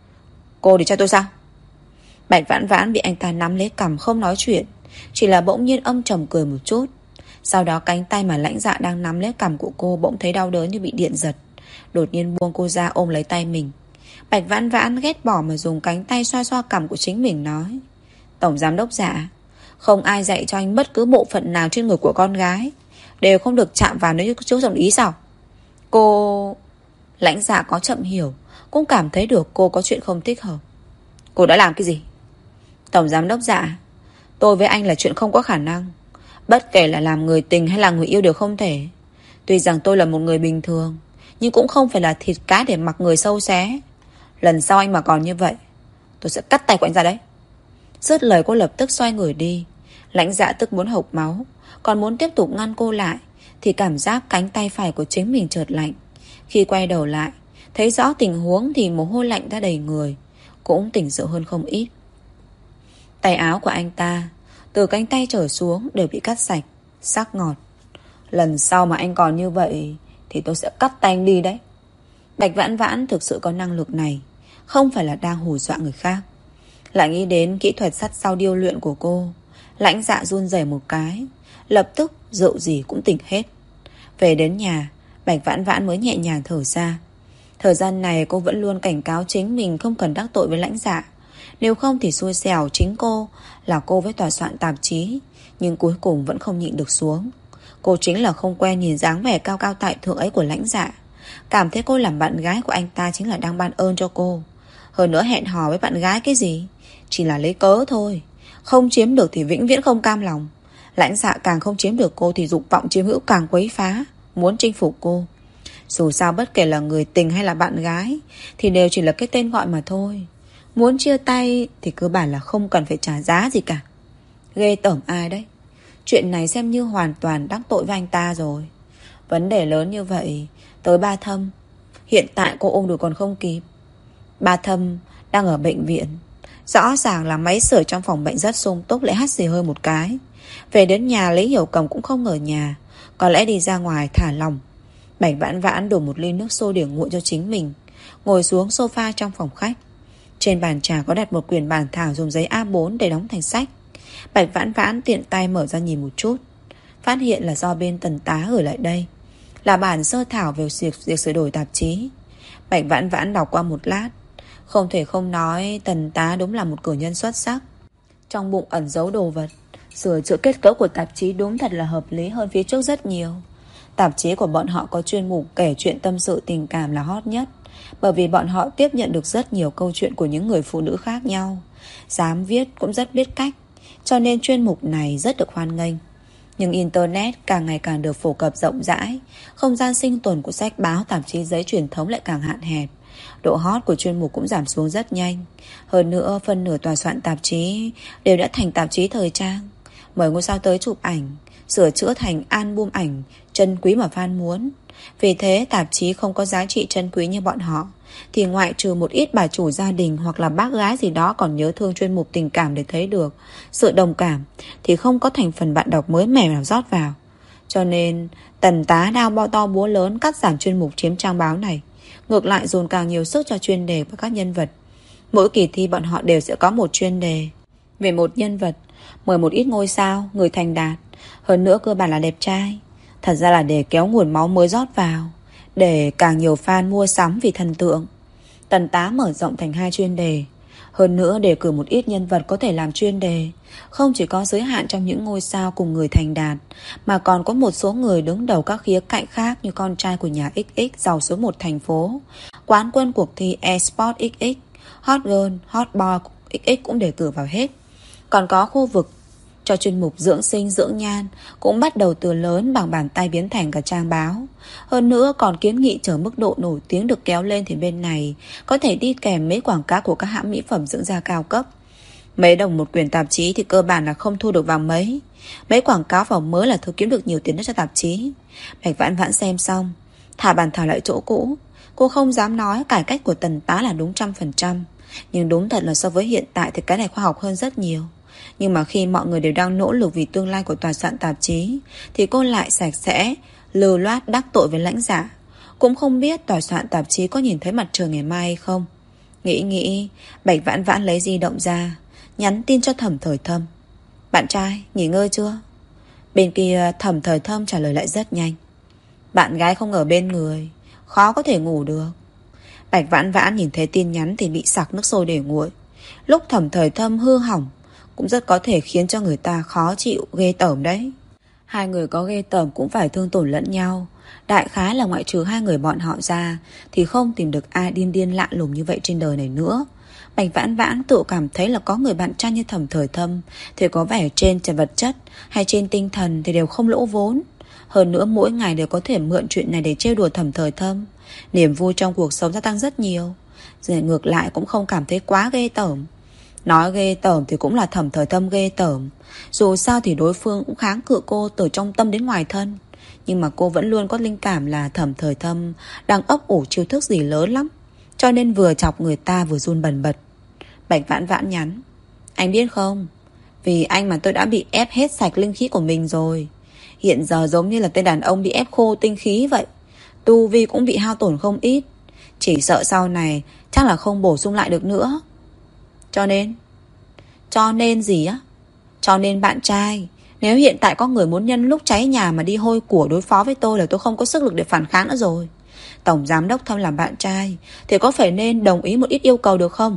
Cô thì cho tôi sao? Bạch Vãn Vãn bị anh ta nắm lấy cằm không nói chuyện, chỉ là bỗng nhiên âm trầm cười một chút. Sau đó cánh tay mà Lãnh Dạ đang nắm lấy cằm của cô bỗng thấy đau đớn như bị điện giật, đột nhiên buông cô ra ôm lấy tay mình. Bạch Vãn Vãn ghét bỏ mà dùng cánh tay xoa xoa cằm của chính mình nói: tổng giám đốc Dạ, không ai dạy cho anh bất cứ bộ phận nào trên người của con gái đều không được chạm vào nếu như chú đồng ý sao? Cô... Lãnh Dạ có chậm hiểu, cũng cảm thấy được cô có chuyện không thích hợp. Cô đã làm cái gì? Tổng giám đốc Dạ, tôi với anh là chuyện không có khả năng. Bất kể là làm người tình hay là người yêu đều không thể. Tuy rằng tôi là một người bình thường, nhưng cũng không phải là thịt cá để mặc người sâu xé. Lần sau anh mà còn như vậy, tôi sẽ cắt tay của anh ra đấy. Dứt lời cô lập tức xoay người đi. Lãnh Dạ tức muốn hộc máu, còn muốn tiếp tục ngăn cô lại thì cảm giác cánh tay phải của chính mình chợt lạnh. Khi quay đầu lại, thấy rõ tình huống thì mồ hôi lạnh ra đầy người, cũng tỉnh rượu hơn không ít. Tay áo của anh ta từ cánh tay trở xuống đều bị cắt sạch, sắc ngọt. Lần sau mà anh còn như vậy thì tôi sẽ cắt tay anh đi đấy. Bạch Vãn Vãn thực sự có năng lực này, không phải là đang hù dọa người khác. Lại nghĩ đến kỹ thuật sắt sau điêu luyện của cô, Lãnh Dạ run rẩy một cái, lập tức rượu gì cũng tỉnh hết. Về đến nhà, Bạch Vãn Vãn mới nhẹ nhàng thở ra. Thời gian này cô vẫn luôn cảnh cáo chính mình không cần đắc tội với Lãnh Dạ, nếu không thì xui xẻo chính cô, là cô với tòa soạn tạp chí. Nhưng cuối cùng vẫn không nhịn được xuống. Cô chính là không quen nhìn dáng vẻ cao cao tại thượng ấy của Lãnh Dạ, cảm thấy cô làm bạn gái của anh ta chính là đang ban ơn cho cô. Hơn nữa hẹn hò với bạn gái cái gì, chỉ là lấy cớ thôi. Không chiếm được thì vĩnh viễn không cam lòng. Lãnh Dạ càng không chiếm được cô thì dục vọng chiếm hữu càng quấy phá, muốn chinh phục cô. Dù sao bất kể là người tình hay là bạn gái thì đều chỉ là cái tên gọi mà thôi. Muốn chia tay thì cơ bản là không cần phải trả giá gì cả. Ghê tởm ai đấy. Chuyện này xem như hoàn toàn đắc tội với anh ta rồi. Vấn đề lớn như vậy, tới ba Thâm. Hiện tại cô ôm đùi còn không kịp. Ba Thâm đang ở bệnh viện. Rõ ràng là máy sưởi trong phòng bệnh rất sung túc, lại hắt xì hơi một cái. Về đến nhà Lý Hiểu Cầm cũng không ở nhà, có lẽ đi ra ngoài thả lòng. Bạch Vãn Vãn đổ một ly nước sôi để nguội cho chính mình, ngồi xuống sofa trong phòng khách. Trên bàn trà có đặt một quyển bản thảo dùng giấy A bốn để đóng thành sách. Bạch Vãn Vãn tiện tay mở ra nhìn một chút, phát hiện là do bên Tần Tá gửi lại đây, là bản sơ thảo về việc, việc sửa đổi tạp chí. Bạch Vãn Vãn đọc qua một lát, không thể không nói Tần Tá đúng là một cử nhân xuất sắc. Trong bụng ẩn giấu đồ vật, sửa chữa kết cấu của tạp chí đúng thật là hợp lý hơn phía trước rất nhiều. Tạp chí của bọn họ có chuyên mục kể chuyện tâm sự tình cảm là hot nhất, bởi vì bọn họ tiếp nhận được rất nhiều câu chuyện của những người phụ nữ khác nhau. Dám viết cũng rất biết cách, cho nên chuyên mục này rất được hoan nghênh. Nhưng Internet càng ngày càng được phổ cập rộng rãi, không gian sinh tồn của sách báo tạp chí giấy truyền thống lại càng hạn hẹp. Độ hot của chuyên mục cũng giảm xuống rất nhanh. Hơn nữa phân nửa tòa soạn tạp chí đều đã thành tạp chí thời trang. Mời ngôi sao tới chụp ảnh, sửa chữa thành album ảnh chân quý mà fan muốn. Vì thế tạp chí không có giá trị chân quý như bọn họ, thì ngoại trừ một ít bà chủ gia đình hoặc là bác gái gì đó còn nhớ thương chuyên mục tình cảm để thấy được sự đồng cảm, thì không có thành phần bạn đọc mới mẻ nào rót vào. Cho nên Tần Tá đao bao to búa lớn cắt giảm chuyên mục chiếm trang báo này, ngược lại dồn càng nhiều sức cho chuyên đề và các nhân vật. Mỗi kỳ thi bọn họ đều sẽ có một chuyên đề về một nhân vật, mời một ít ngôi sao, người thành đạt, hơn nữa cơ bản là đẹp trai. Thật ra là để kéo nguồn máu mới rót vào, để càng nhiều fan mua sắm vì thần tượng. Tần Tá mở rộng thành hai chuyên đề, hơn nữa đề cử một ít nhân vật có thể làm chuyên đề. Không chỉ có giới hạn trong những ngôi sao cùng người thành đạt, mà còn có một số người đứng đầu các khía cạnh khác, như con trai của nhà ích ích giàu số một thành phố, quán quân cuộc thi eSport ích ích, Hot Girl, Hot Boy ích ích cũng đề cử vào hết. Còn có khu vực cho chuyên mục dưỡng sinh dưỡng nhan cũng bắt đầu từ lớn bằng bàn tay biến thành cả trang báo. Hơn nữa còn kiến nghị chờ mức độ nổi tiếng được kéo lên thì bên này có thể đi kèm mấy quảng cáo của các hãng mỹ phẩm dưỡng da cao cấp. Mấy đồng một quyển tạp chí thì cơ bản là không thu được vào mấy. Mấy quảng cáo vào mới là thứ kiếm được nhiều tiền nhất cho tạp chí. Bạch Vãn Vãn xem xong, thả bàn thảo lại chỗ cũ. Cô không dám nói cải cách của Tần Tá là đúng trăm phần trăm, nhưng đúng thật là so với hiện tại thì cái này khoa học hơn rất nhiều. Nhưng mà khi mọi người đều đang nỗ lực vì tương lai của tòa soạn tạp chí, thì cô lại sạch sẽ lưu loát đắc tội với lãnh giả. Cũng không biết tòa soạn tạp chí có nhìn thấy mặt trời ngày mai hay không. Nghĩ nghĩ, Bạch Vãn Vãn lấy di động ra, nhắn tin cho Thẩm Thời Thâm. Bạn trai, nghỉ ngơi chưa? Bên kia Thẩm Thời Thâm trả lời lại rất nhanh. Bạn gái không ở bên người, khó có thể ngủ được. Bạch Vãn Vãn nhìn thấy tin nhắn thì bị sặc nước sôi để nguội. Lúc Thẩm Thời Thâm hư hỏng cũng rất có thể khiến cho người ta khó chịu, ghê tởm đấy. Hai người có ghê tởm cũng phải thương tổn lẫn nhau. Đại khái là ngoại trừ hai người bọn họ ra thì không tìm được ai điên điên lạ lùng như vậy trên đời này nữa. Bạch Vãn Vãn tự cảm thấy là có người bạn trai như Thẩm Thời Thâm thì có vẻ trên trần vật chất hay trên tinh thần thì đều không lỗ vốn. Hơn nữa mỗi ngày đều có thể mượn chuyện này để trêu đùa Thẩm Thời Thâm. Niềm vui trong cuộc sống gia tăng rất nhiều. Rồi ngược lại cũng không cảm thấy quá ghê tởm. Nói ghê tởm thì cũng là Thẩm Thời Thâm ghê tởm. Dù sao thì đối phương cũng kháng cự cô từ trong tâm đến ngoài thân. Nhưng mà cô vẫn luôn có linh cảm là Thẩm Thời Thâm đang ấp ủ chiêu thức gì lớn lắm, cho nên vừa chọc người ta vừa run bần bật. Bạch Vãn Vãn nhắn. Anh biết không, vì anh mà tôi đã bị ép hết sạch linh khí của mình rồi. Hiện giờ giống như là tên đàn ông bị ép khô tinh khí vậy. Tu vi cũng bị hao tổn không ít. Chỉ sợ sau này chắc là không bổ sung lại được nữa. Cho nên Cho nên gì á? Cho nên bạn trai, nếu hiện tại có người muốn nhân lúc cháy nhà mà đi hôi của đối phó với tôi là tôi không có sức lực để phản kháng nữa rồi. Tổng giám đốc Thâm làm bạn trai thì có phải nên đồng ý một ít yêu cầu được không?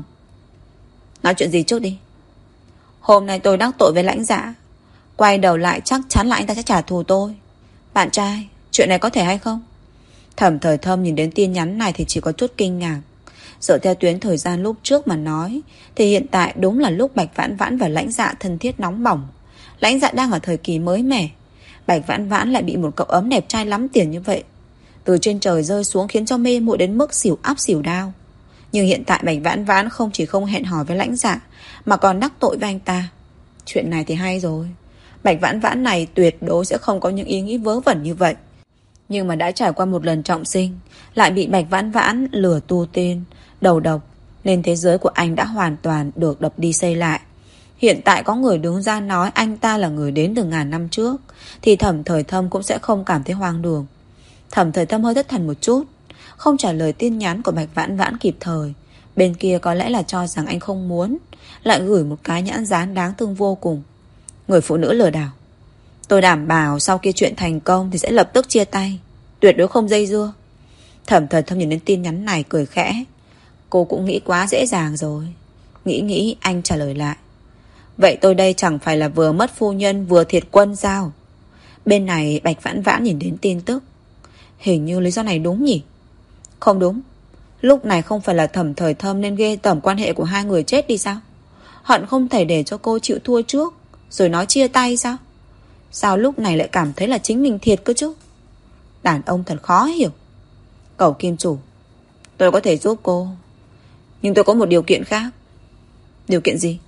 Nói chuyện gì trước đi. Hôm nay tôi đắc tội với lãnh giả, quay đầu lại chắc chắn là anh ta sẽ trả thù tôi. Bạn trai, chuyện này có thể hay không? Thẩm Thời Thâm nhìn đến tin nhắn này thì chỉ có chút kinh ngạc. Dựa theo tuyến thời gian lúc trước mà nói thì hiện tại đúng là lúc Bạch Vãn Vãn và lãnh dạ thân thiết nóng bỏng. Lãnh dạ đang ở thời kỳ mới mẻ, Bạch Vãn Vãn lại bị một cậu ấm đẹp trai lắm tiền như vậy từ trên trời rơi xuống khiến cho mê muội đến mức xỉu áp xỉu đao. Nhưng hiện tại Bạch Vãn Vãn không chỉ không hẹn hò với lãnh dạ mà còn đắc tội với anh ta. Chuyện này thì hay rồi. Bạch Vãn Vãn này tuyệt đối sẽ không có những ý nghĩ vớ vẩn như vậy. Nhưng mà đã trải qua một lần trọng sinh, lại bị Bạch Vãn Vãn lừa tu tiên, đầu độc, nên thế giới của anh đã hoàn toàn được đập đi xây lại. Hiện tại có người đứng ra nói anh ta là người đến từ ngàn năm trước, thì Thẩm Thời Thâm cũng sẽ không cảm thấy hoang đường. Thẩm Thời Thâm hơi thất thần một chút, không trả lời tin nhắn của Bạch Vãn Vãn kịp thời. Bên kia có lẽ là cho rằng anh không muốn, lại gửi một cái nhãn dán đáng thương vô cùng. Người phụ nữ lừa đảo. Tôi đảm bảo sau khi chuyện thành công thì sẽ lập tức chia tay, tuyệt đối không dây dưa. Thẩm Thời Thâm nhìn đến tin nhắn này cười khẽ. Cô cũng nghĩ quá dễ dàng rồi. Nghĩ nghĩ anh trả lời lại. Vậy tôi đây chẳng phải là vừa mất phu nhân vừa thiệt quân sao? Bên này Bạch Vãn Vãn nhìn đến tin tức. Hình như lý do này đúng nhỉ? Không đúng. Lúc này không phải là Thẩm Thời Thâm nên ghê tởm quan hệ của hai người chết đi sao? Hận không thể để cho cô chịu thua trước rồi nói chia tay sao? Sao lúc này lại cảm thấy là chính mình thiệt cơ chứ? Đàn ông thật khó hiểu. Cẩu Kim Chủ, tôi có thể giúp cô, nhưng tôi có một điều kiện khác. Điều kiện gì?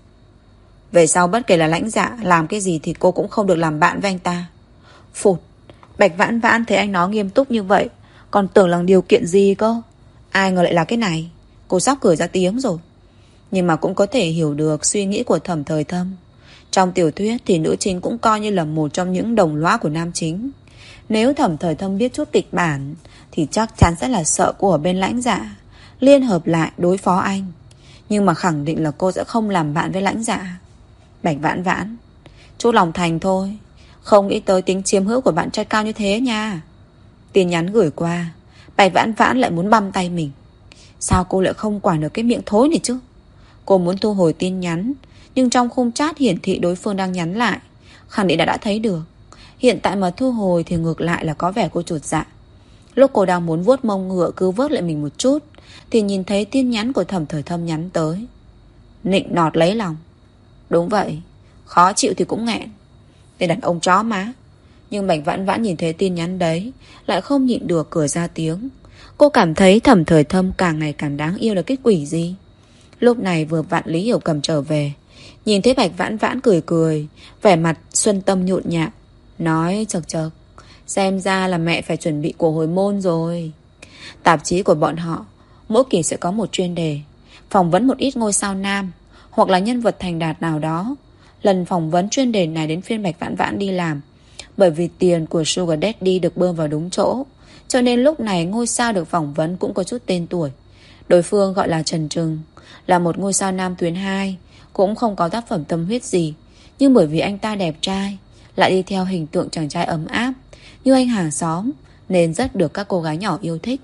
Về sau bất kể là Lãnh Dạ làm cái gì thì cô cũng không được làm bạn với anh ta. Phụt. Bạch Vãn Vãn thấy anh nói nghiêm túc như vậy, còn tưởng là điều kiện gì cơ. Ai ngờ lại là cái này. Cô sắp cười ra tiếng rồi. Nhưng mà cũng có thể hiểu được suy nghĩ của Thẩm Thời Thâm. Trong tiểu thuyết thì nữ chính cũng coi như là một trong những đồng lõa của nam chính. Nếu Thẩm Thời Thâm biết chút kịch bản thì chắc chắn sẽ là sợ cô ở bên Lãnh Dạ, liên hợp lại đối phó anh. Nhưng mà khẳng định là cô sẽ không làm bạn với Lãnh Dạ. Bạch Vãn Vãn, chút lòng thành thôi. Không nghĩ tới tính chiếm hữu của bạn trai cao như thế nha. Tin nhắn gửi qua, Bạch Vãn Vãn lại muốn băm tay mình. Sao cô lại không quản được cái miệng thối này chứ? Cô muốn thu hồi tin nhắn, nhưng trong khung chat hiển thị đối phương đang nhắn lại, khẳng định đã đã thấy được. Hiện tại mà thu hồi thì ngược lại là có vẻ cô chột dạ. Lúc cô đang muốn vuốt mông ngựa cứu vớt lại mình một chút, thì nhìn thấy tin nhắn của Thẩm Thời Thâm nhắn tới. Nịnh nọt lấy lòng. Đúng vậy, khó chịu thì cũng nghẹn. Tên đàn ông chó má. Nhưng Bạch Vãn Vãn nhìn thấy tin nhắn đấy, lại không nhịn được cười ra tiếng. Cô cảm thấy Thẩm Thời Thâm càng ngày càng đáng yêu là cái quỷ gì. Lúc này vừa vặn Lý Hiểu Cầm trở về, nhìn thấy Bạch Vãn Vãn cười cười, vẻ mặt xuân tâm nhộn nhạo, nói chật chật, xem ra là mẹ phải chuẩn bị của hồi môn rồi. Tạp chí của bọn họ mỗi kỳ sẽ có một chuyên đề, phỏng vấn một ít ngôi sao nam hoặc là nhân vật thành đạt nào đó. Lần phỏng vấn chuyên đề này đến phiên Bạch Vãn Vãn đi làm. Bởi vì tiền của Sugar Daddy được bơm vào đúng chỗ, cho nên lúc này ngôi sao được phỏng vấn cũng có chút tên tuổi. Đối phương gọi là Trần Trừng, là một ngôi sao nam tuyến hai, cũng không có tác phẩm tâm huyết gì. Nhưng bởi vì anh ta đẹp trai, lại đi theo hình tượng chàng trai ấm áp như anh hàng xóm, nên rất được các cô gái nhỏ yêu thích.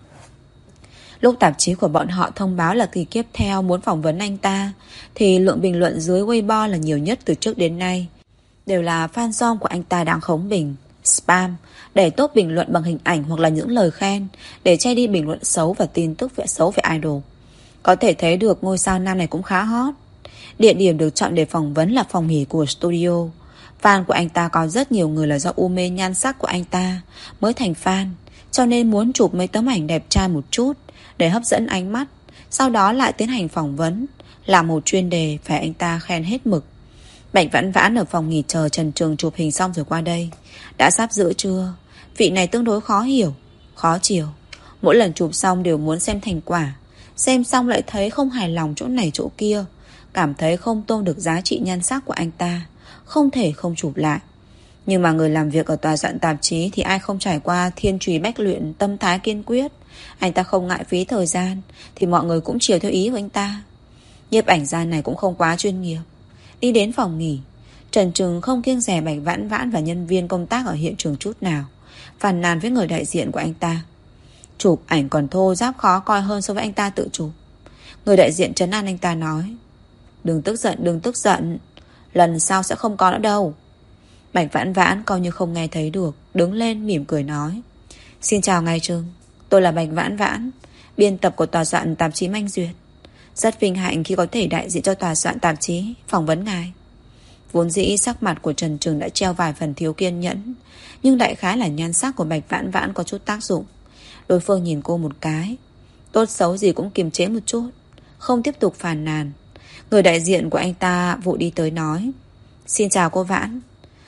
Lúc tạp chí của bọn họ thông báo là kỳ tiếp theo muốn phỏng vấn anh ta, thì lượng bình luận dưới Weibo là nhiều nhất từ trước đến nay. Đều là fan som của anh ta đang khống bình, spam, để tốt bình luận bằng hình ảnh hoặc là những lời khen, để che đi bình luận xấu và tin tức về xấu về idol. Có thể thấy được ngôi sao nam này cũng khá hot. Địa điểm được chọn để phỏng vấn là phòng nghỉ của studio. Fan của anh ta có rất nhiều người là do u mê nhan sắc của anh ta mới thành fan, cho nên muốn chụp mấy tấm ảnh đẹp trai một chút để hấp dẫn ánh mắt, sau đó lại tiến hành phỏng vấn, là một chuyên đề phải anh ta khen hết mực. Bạch Vãn Vãn ở phòng nghỉ chờ Trần Trường chụp hình xong rồi qua đây. Đã sắp giữa trưa. Vị này tương đối khó hiểu, khó chiều. Mỗi lần chụp xong đều muốn xem thành quả. Xem xong lại thấy không hài lòng chỗ này chỗ kia, cảm thấy không tôn được giá trị nhan sắc của anh ta, không thể không chụp lại. Nhưng mà người làm việc ở tòa soạn tạp chí thì ai không trải qua thiên trùy bách luyện, tâm thái kiên quyết. Anh ta không ngại phí thời gian, thì mọi người cũng chiều theo ý của anh ta. Nhiếp ảnh gia này cũng không quá chuyên nghiệp. Đi đến phòng nghỉ, Trần Trừng không kiêng dè Bạch Vãn Vãn và nhân viên công tác ở hiện trường chút nào, phàn nàn với người đại diện của anh ta. Chụp ảnh còn thô ráp khó coi hơn so với anh ta tự chụp. Người đại diện trấn an anh ta nói, đừng tức giận, đừng tức giận, lần sau sẽ không có nữa đâu. Bạch Vãn Vãn coi như không nghe thấy được, đứng lên mỉm cười nói, xin chào ngài Trừng, tôi là Bạch Vãn Vãn, biên tập của tòa soạn tạp chí Manh Duyệt. Rất vinh hạnh khi có thể đại diện cho tòa soạn tạp chí phỏng vấn ngài. Vốn dĩ sắc mặt của Trần Trừng đã treo vài phần thiếu kiên nhẫn, nhưng đại khái là nhan sắc của Bạch Vãn Vãn có chút tác dụng. Đối phương nhìn cô một cái, tốt xấu gì cũng kiềm chế một chút, không tiếp tục phàn nàn. Người đại diện của anh ta vội đi tới nói, xin chào cô Vãn,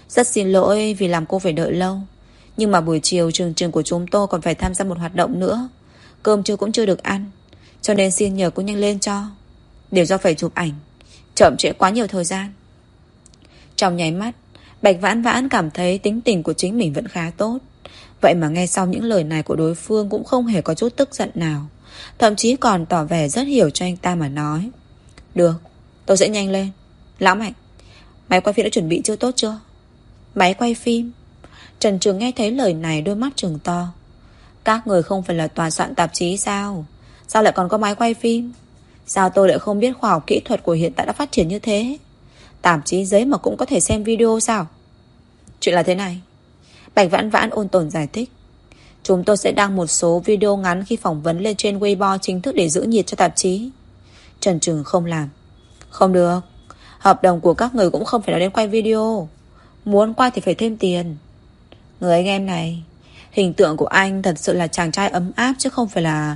Rất xin lỗi vì làm cô phải đợi lâu. Nhưng mà buổi chiều trường trường của chúng tôi còn phải tham gia một hoạt động nữa. Cơm trưa cũng chưa được ăn, cho nên xin nhờ cô nhanh lên cho. Đều do phải chụp ảnh, chậm trễ quá nhiều thời gian. Trong nháy mắt, Bạch Vãn Vãn cảm thấy tính tình của chính mình vẫn khá tốt. Vậy mà nghe xong những lời này của đối phương cũng không hề có chút tức giận nào, thậm chí còn tỏ vẻ rất hiểu cho anh ta mà nói. Được, tôi sẽ nhanh lên. Lão Mạnh, máy quay phim đã chuẩn bị chưa, tốt chưa? Máy quay phim? Trần Trường nghe thấy lời này đôi mắt trừng to. Các người không phải là tòa soạn tạp chí sao? Sao lại còn có máy quay phim? Sao tôi lại không biết khoa học kỹ thuật của hiện tại đã phát triển như thế? Tạp chí giấy mà cũng có thể xem video sao? Chuyện là thế này, Bạch Vãn Vãn ôn tồn giải thích. Chúng tôi sẽ đăng một số video ngắn khi phỏng vấn lên trên Weibo chính thức để giữ nhiệt cho tạp chí. Trần Trường không làm. Không được, hợp đồng của các người cũng không phải là đến quay video. Muốn quay thì phải thêm tiền. Người anh em này, hình tượng của anh thật sự là chàng trai ấm áp chứ không phải là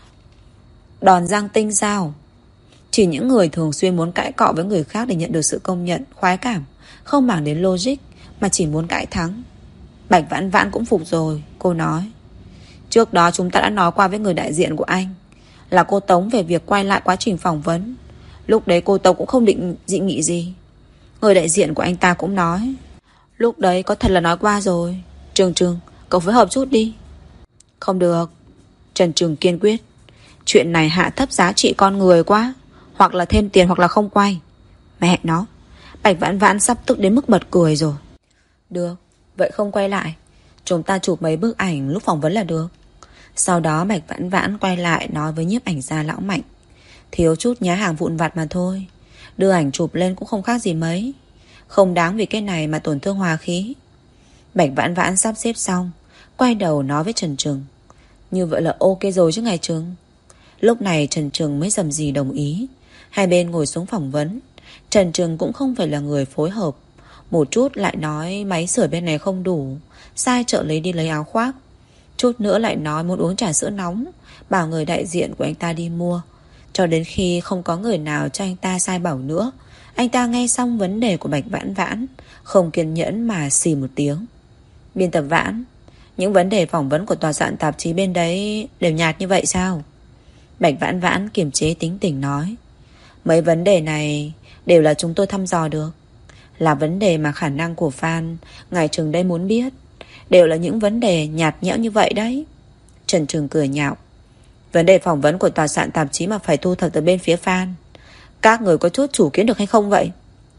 đòn giang tinh sao? Chỉ những người thường xuyên muốn cãi cọ với người khác để nhận được sự công nhận, khoái cảm, không màng đến logic, mà chỉ muốn cãi thắng. Bạch Vãn Vãn cũng phục rồi. Cô nói, trước đó chúng ta đã nói qua với người đại diện của anh là cô Tống về việc quay lại quá trình phỏng vấn. Lúc đấy cô Tống cũng không định dị nghị gì. Người đại diện của anh ta cũng nói, lúc đấy có thật là nói qua rồi. Trường Trường, cậu phối hợp chút đi. Không được. Trần Trường kiên quyết. Chuyện này hạ thấp giá trị con người quá. Hoặc là thêm tiền hoặc là không quay. Mẹ nó, Bạch Vãn Vãn sắp tức đến mức bật cười rồi. Được, vậy không quay lại, chúng ta chụp mấy bức ảnh lúc phỏng vấn là được. Sau đó Bạch Vãn Vãn quay lại nói với nhiếp ảnh gia Lão Mạnh, thiếu chút nhá hàng vụn vặt mà thôi, đưa ảnh chụp lên cũng không khác gì mấy, không đáng vì cái này mà tổn thương hòa khí. Bạch Vãn Vãn sắp xếp xong, quay đầu nói với Trần Trường, như vậy là ok rồi chứ ngài Trường. Lúc này Trần Trường mới dầm gì đồng ý. Hai bên ngồi xuống phỏng vấn. Trần Trường cũng không phải là người phối hợp, một chút lại nói máy sưởi bên này không đủ, sai trợ lý đi lấy áo khoác. Chút nữa lại nói muốn uống trà sữa nóng, bảo người đại diện của anh ta đi mua. Cho đến khi không có người nào cho anh ta sai bảo nữa, anh ta nghe xong vấn đề của Bạch Vãn Vãn, không kiên nhẫn mà xì một tiếng. Biên tập Vãn, những vấn đề phỏng vấn của tòa soạn tạp chí bên đấy đều nhạt như vậy sao? Bạch Vãn Vãn kiềm chế tính tình nói, mấy vấn đề này đều là chúng tôi thăm dò được, là vấn đề mà khả năng của fan ngài Trường đây muốn biết. Đều là những vấn đề nhạt nhẽo như vậy đấy. Trần Trường cười nhạo, vấn đề phỏng vấn của tòa soạn tạp chí mà phải thu thập từ bên phía fan, các người có chút chủ kiến được hay không vậy?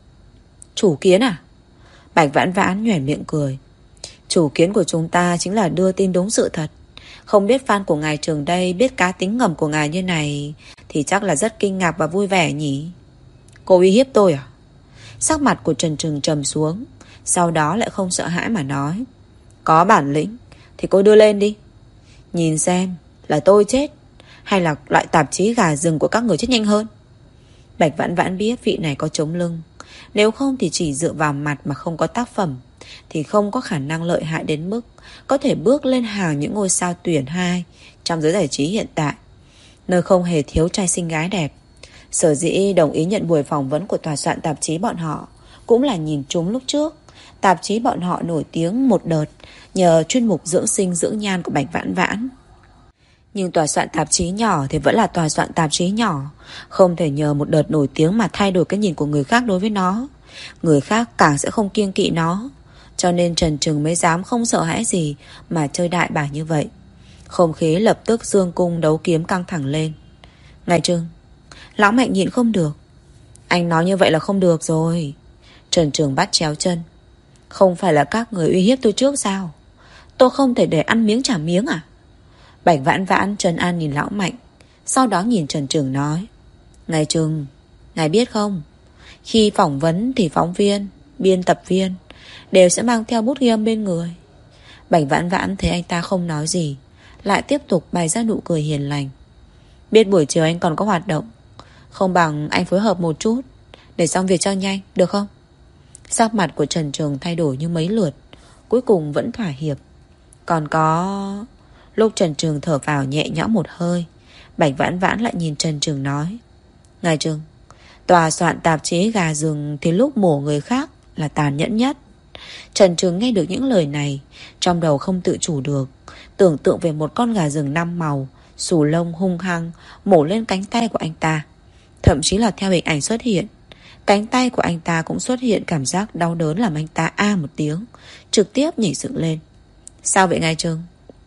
Chủ kiến à? Bạch Vãn Vãn nhoẻn miệng cười. Chủ kiến của chúng ta chính là đưa tin đúng sự thật. Không biết fan của ngài Trường đây biết cá tính ngầm của ngài như này thì chắc là rất kinh ngạc và vui vẻ nhỉ. Cô uy hiếp tôi à? Sắc mặt của Trần Trường trầm xuống, sau đó lại không sợ hãi mà nói, có bản lĩnh thì cô đưa lên đi, nhìn xem là tôi chết hay là loại tạp chí gà rừng của các người chết nhanh hơn. Bạch Vãn Vãn biết vị này có chống lưng, nếu không thì chỉ dựa vào mặt mà không có tác phẩm thì không có khả năng lợi hại đến mức có thể bước lên hàng những ngôi sao tuyển hai trong giới giải trí hiện tại, nơi không hề thiếu trai xinh gái đẹp. Sở dĩ đồng ý nhận buổi phỏng vấn của tòa soạn tạp chí bọn họ cũng là nhìn trúng lúc trước tạp chí bọn họ nổi tiếng một đợt nhờ chuyên mục dưỡng sinh dưỡng nhan của Bạch Vãn Vãn. Nhưng tòa soạn tạp chí nhỏ thì vẫn là tòa soạn tạp chí nhỏ, không thể nhờ một đợt nổi tiếng mà thay đổi cái nhìn của người khác đối với nó. Người khác càng sẽ không kiêng kỵ nó. Cho nên Trần Trường mới dám không sợ hãi gì mà chơi đại bả như vậy. Không khí lập tức dương cung đấu kiếm căng thẳng lên. Ngài Trường, Lão Mạnh nhịn không được. Anh nói như vậy là không được rồi. Trần Trường bắt chéo chân. Không phải là các người uy hiếp tôi trước sao? Tôi không thể để ăn miếng trả miếng à? Bạch Vãn Vãn trấn an nhìn Lão Mạnh, sau đó nhìn Trần Trường nói, ngài Trường, ngài biết không, khi phỏng vấn thì phóng viên, biên tập viên đều sẽ mang theo bút ghi âm bên người. Bạch Vãn Vãn thấy anh ta không nói gì, lại tiếp tục bày ra nụ cười hiền lành. Biết buổi chiều anh còn có hoạt động, không bằng anh phối hợp một chút để xong việc cho nhanh, được không? Sắc mặt của Trần Trường thay đổi như mấy lượt, cuối cùng vẫn thỏa hiệp. Còn có... Lúc Trần Trường thở vào nhẹ nhõm một hơi, Bạch Vãn Vãn lại nhìn Trần Trường nói, ngài Trường, tòa soạn tạp chí gà rừng thì lúc mổ người khác là tàn nhẫn nhất. Trần Trừng nghe được những lời này, trong đầu không tự chủ được, tưởng tượng về một con gà rừng năm màu, xù lông hung hăng mổ lên cánh tay của anh ta. Thậm chí là theo hình ảnh xuất hiện, cánh tay của anh ta cũng xuất hiện cảm giác đau đớn, làm anh ta a một tiếng, trực tiếp nhảy dựng lên. Sao vậy ngài Trừng?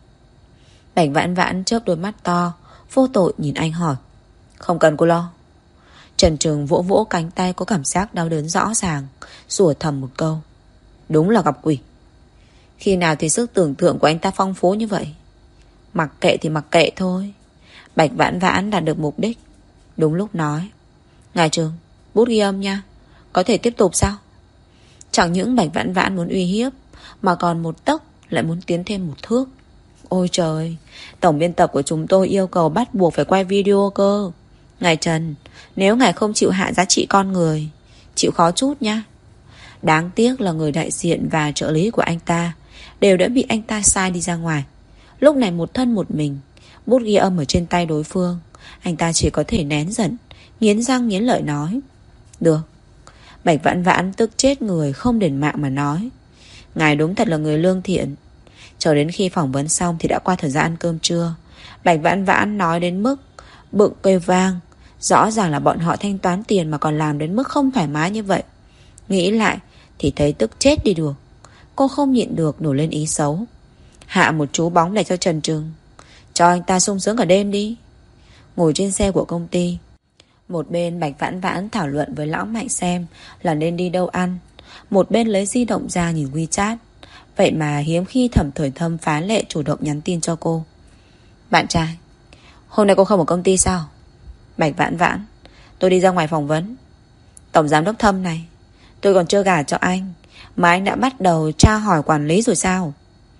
Bạch Vãn Vãn chớp đôi mắt to, vô tội nhìn anh hỏi. Không cần cô lo. Trần Trừng vỗ vỗ cánh tay có cảm giác đau đớn rõ ràng, sủa thầm một câu. Đúng là gặp quỷ. Khi nào thì sức tưởng tượng của anh ta phong phú như vậy? Mặc kệ thì mặc kệ thôi. Bạch Vãn Vãn đạt được mục đích, đúng lúc nói. Ngài Trừng, bút ghi âm nha. Có thể tiếp tục sao? Chẳng những Bạch Vãn Vãn muốn uy hiếp, mà còn một tấc lại muốn tiến thêm một thước. Ôi trời, tổng biên tập của chúng tôi yêu cầu bắt buộc phải quay video cơ. Ngài Trần, nếu ngài không chịu hạ giá trị con người, chịu khó chút nha. Đáng tiếc là người đại diện và trợ lý của anh ta đều đã bị anh ta sai đi ra ngoài. Lúc này một thân một mình, bút ghi âm ở trên tay đối phương, anh ta chỉ có thể nén giận, nghiến răng nghiến lợi nói. Được. Bạch Vãn Vãn tức chết người, không đền mạng mà nói. Ngài đúng thật là người lương thiện. Chờ đến khi phỏng vấn xong thì đã qua thời gian ăn cơm trưa. Bạch Vãn Vãn nói đến mức bựng cây vang. Rõ ràng là bọn họ thanh toán tiền mà còn làm đến mức không thoải mái như vậy. Nghĩ lại thì thấy tức chết đi được. Cô không nhịn được nổi lên ý xấu. Hạ một chú bóng để cho Trần Trừng, cho anh ta sung sướng cả đêm đi. Ngồi trên xe của công ty, một bên Bạch Vãn Vãn thảo luận với lão Mạnh xem là nên đi đâu ăn, một bên lấy di động ra nhìn WeChat. Vậy mà hiếm khi Thẩm Thời Thâm phá lệ chủ động nhắn tin cho cô. Bạn trai, hôm nay cô không ở công ty sao? Bạch Vãn Vãn, tôi đi ra ngoài phỏng vấn. Tổng giám đốc Thâm này, tôi còn chưa gả cho anh mà anh đã bắt đầu tra hỏi quản lý rồi sao?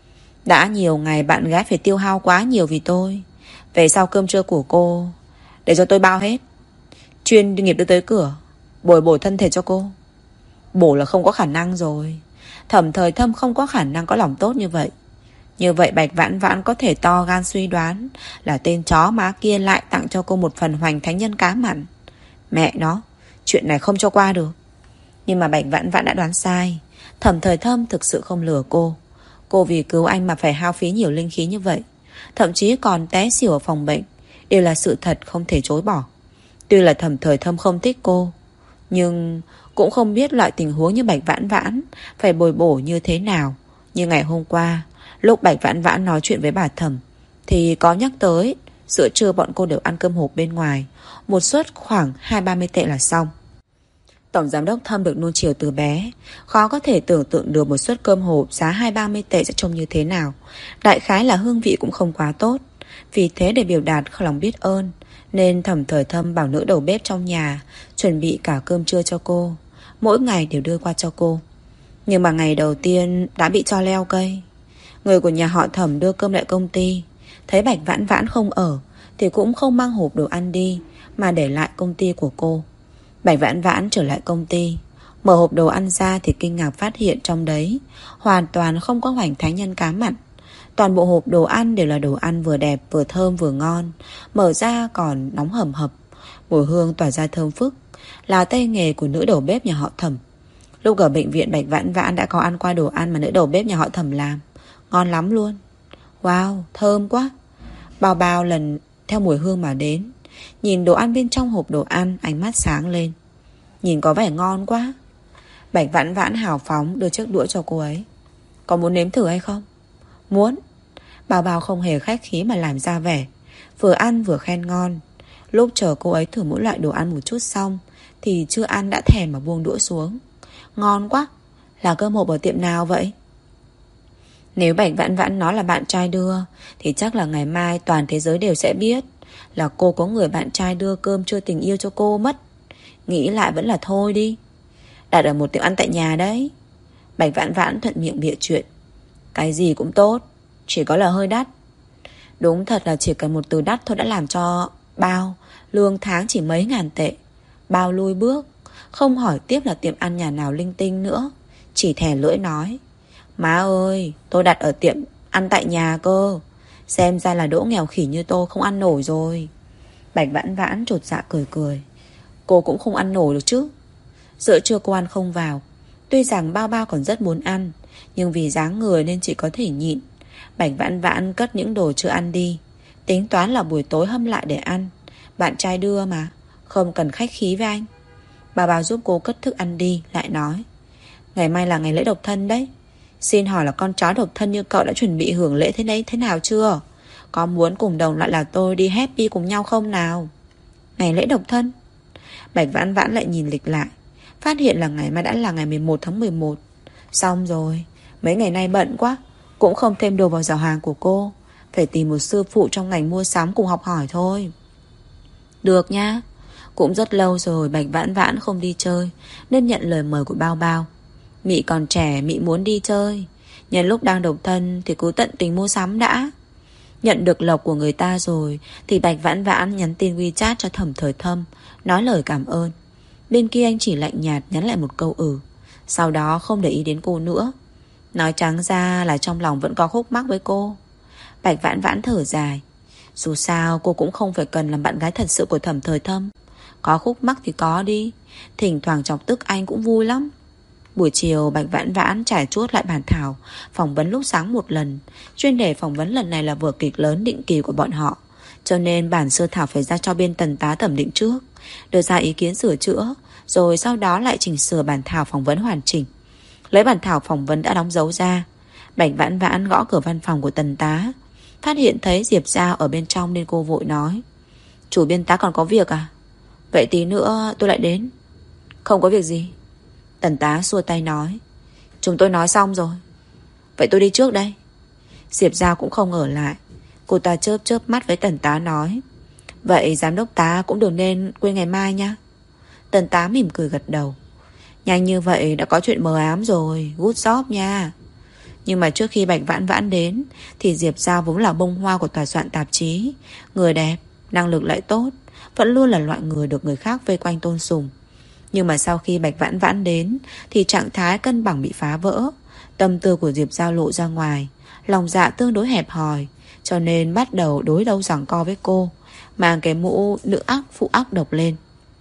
Đã nhiều ngày bạn gái phải tiêu hao quá nhiều vì tôi. Về sau cơm trưa của cô để cho tôi bao hết. Chuyên nghiệp đưa tới cửa, bồi bổ thân thể cho cô. Bổ là không có khả năng rồi. Thẩm Thời Thâm không có khả năng có lòng tốt như vậy. Như vậy Bạch Vãn Vãn có thể to gan suy đoán là tên chó má kia lại tặng cho cô một phần hoành thánh nhân cá mặn. Mẹ nó, chuyện này không cho qua được. Nhưng mà Bạch Vãn Vãn đã đoán sai. Thẩm Thời Thâm thực sự không lừa cô. Cô vì cứu anh mà phải hao phí nhiều linh khí như vậy, thậm chí còn té xỉu ở phòng bệnh, đều là sự thật không thể chối bỏ. Tuy là Thẩm Thời Thâm không thích cô, nhưng cũng không biết loại tình huống như Bạch Vãn Vãn phải bồi bổ như thế nào. Như ngày hôm qua, lúc Bạch Vãn Vãn nói chuyện với bà Thẩm thì có nhắc tới giữa trưa bọn cô đều ăn cơm hộp bên ngoài, một suất khoảng hai ba mươi tệ là xong. Tổng giám đốc Thâm được nuông chiều từ bé, khó có thể tưởng tượng được một suất cơm hộp giá hai ba mươi tệ sẽ trông như thế nào. Đại khái là hương vị cũng không quá tốt. Vì thế để biểu đạt lòng biết ơn, nên Thẩm Thời Thâm bảo nữ đầu bếp trong nhà chuẩn bị cả cơm trưa cho cô, mỗi ngày đều đưa qua cho cô. Nhưng mà ngày đầu tiên đã bị cho leo cây. Người của nhà họ Thẩm đưa cơm lại công ty, thấy Bạch Vãn Vãn không ở thì cũng không mang hộp đồ ăn đi, mà để lại công ty của cô. Bạch Vãn Vãn trở lại công ty, mở hộp đồ ăn ra thì kinh ngạc phát hiện trong đấy hoàn toàn không có hoành thánh nhân cá mặn. Toàn bộ hộp đồ ăn đều là đồ ăn vừa đẹp, vừa thơm, vừa ngon. Mở ra còn nóng hầm hập, mùi hương tỏa ra thơm phức, là tay nghề của nữ đầu bếp nhà họ Thẩm. Lúc ở bệnh viện, Bạch Vãn Vãn đã có ăn qua đồ ăn mà nữ đầu bếp nhà họ Thẩm làm. Ngon lắm luôn. Wow, thơm quá. Bao bao lần theo mùi hương mà đến. Nhìn đồ ăn bên trong hộp đồ ăn, ánh mắt sáng lên. Nhìn có vẻ ngon quá. Bạch Vãn Vãn hào phóng đưa chiếc đũa cho cô ấy. Có muốn nếm thử hay không? Muốn. Bao bao không hề khách khí mà làm ra vẻ, vừa ăn vừa khen ngon. Lúc chờ cô ấy thử mỗi loại đồ ăn một chút xong thì chưa ăn đã thèm mà buông đũa xuống. Ngon quá. Là cơm hộp ở tiệm nào vậy? Nếu Bạch Vãn Vãn nói là bạn trai đưa thì chắc là ngày mai toàn thế giới đều sẽ biết là cô có người bạn trai đưa cơm trưa tình yêu cho cô mất. Nghĩ lại vẫn là thôi đi. Đặt ở một tiệm ăn tại nhà đấy. Bạch Vãn Vãn thuận miệng bịa chuyện. Cái gì cũng tốt, chỉ có là hơi đắt. Đúng thật là chỉ cần một từ đắt thôi đã làm cho Bao lương tháng chỉ mấy ngàn tệ. Bao lui bước, không hỏi tiếp là tiệm ăn nhà nào linh tinh nữa, chỉ thè lưỡi nói. Má ơi, tôi đặt ở tiệm ăn tại nhà cơ. Xem ra là đỗ nghèo khỉ như tôi không ăn nổi rồi. Bạch Vãn Vãn chột dạ cười cười. Cô cũng không ăn nổi được chứ. Giữa trưa cô ăn không vào, Tuy rằng Bao Bao còn rất muốn ăn, nhưng vì dáng người nên chỉ có thể nhịn. Bạch Vãn Vãn cất những đồ chưa ăn đi, tính toán là buổi tối hâm lại để ăn. Bạn trai đưa mà, không cần khách khí với anh. Bao Bao giúp cô cất thức ăn đi, lại nói: ngày mai là ngày lễ độc thân đấy. Xin hỏi là con chó độc thân như cậu đã chuẩn bị hưởng lễ thế đấy thế nào chưa? Có muốn cùng đồng loại là tôi đi happy cùng nhau không nào? Ngày lễ độc thân? Bạch Vãn Vãn lại nhìn lịch lại, phát hiện là ngày mai đã là ngày mười một tháng mười một. Xong rồi, mấy ngày nay bận quá, cũng không thêm đồ vào giỏ hàng của cô. Phải tìm một sư phụ trong ngành mua sắm cùng học hỏi thôi. Được nha. Cũng rất lâu rồi Bạch Vãn Vãn không đi chơi, nên nhận lời mời của Bao Bao. Mị còn trẻ, Mị muốn đi chơi. Nhân lúc đang độc thân thì cứ tận tình mua sắm đã. Nhận được lộc của người ta rồi thì Bạch Vãn Vãn nhắn tin WeChat cho Thẩm Thời Thâm, nói lời cảm ơn. Bên kia anh chỉ lạnh nhạt nhắn lại một câu ừ, sau đó không để ý đến cô nữa. Nói trắng ra là trong lòng vẫn có khúc mắc với cô. Bạch Vãn Vãn thở dài. Dù sao cô cũng không phải cần làm bạn gái thật sự của Thẩm Thời Thâm. Có khúc mắc thì có đi, thỉnh thoảng chọc tức anh cũng vui lắm. Buổi chiều Bạch Vãn Vãn trải chuốt lại bản thảo phỏng vấn lúc sáng một lần. Chuyên đề phỏng vấn lần này là vở kịch lớn định kỳ của bọn họ, cho nên bản sơ thảo phải ra cho bên Tần tá thẩm định trước, đưa ra ý kiến sửa chữa, rồi sau đó lại chỉnh sửa bản thảo phỏng vấn hoàn chỉnh. Lấy bản thảo phỏng vấn đã đóng dấu ra, Bạch Vãn Vãn gõ cửa văn phòng của Tần tá, phát hiện thấy Diệp Giao ở bên trong nên cô vội nói: chủ biên tá còn có việc à? Vậy tí nữa tôi lại đến. Không có việc gì. Tần tá xua tay nói: chúng tôi nói xong rồi. Vậy tôi đi trước đây. Diệp Giao cũng không ở lại. Cô ta chớp chớp mắt với Tần tá nói: vậy giám đốc tá cũng đừng nên quên ngày mai nha. Tần tá mỉm cười gật đầu. Nhanh như vậy đã có chuyện mờ ám rồi. Good job nha. Nhưng mà trước khi Bạch Vãn Vãn đến thì Diệp Giao vốn là bông hoa của tòa soạn tạp chí. Người đẹp, năng lực lại tốt, vẫn luôn là loại người được người khác vây quanh tôn sùng. Nhưng mà sau khi Bạch Vãn Vãn đến thì trạng thái cân bằng bị phá vỡ. Tâm tư của Diệp Giao lộ ra ngoài, lòng dạ tương đối hẹp hòi, cho nên bắt đầu đối đầu giằng co với cô, mang cái mũ nữ ác phụ ác độc lên.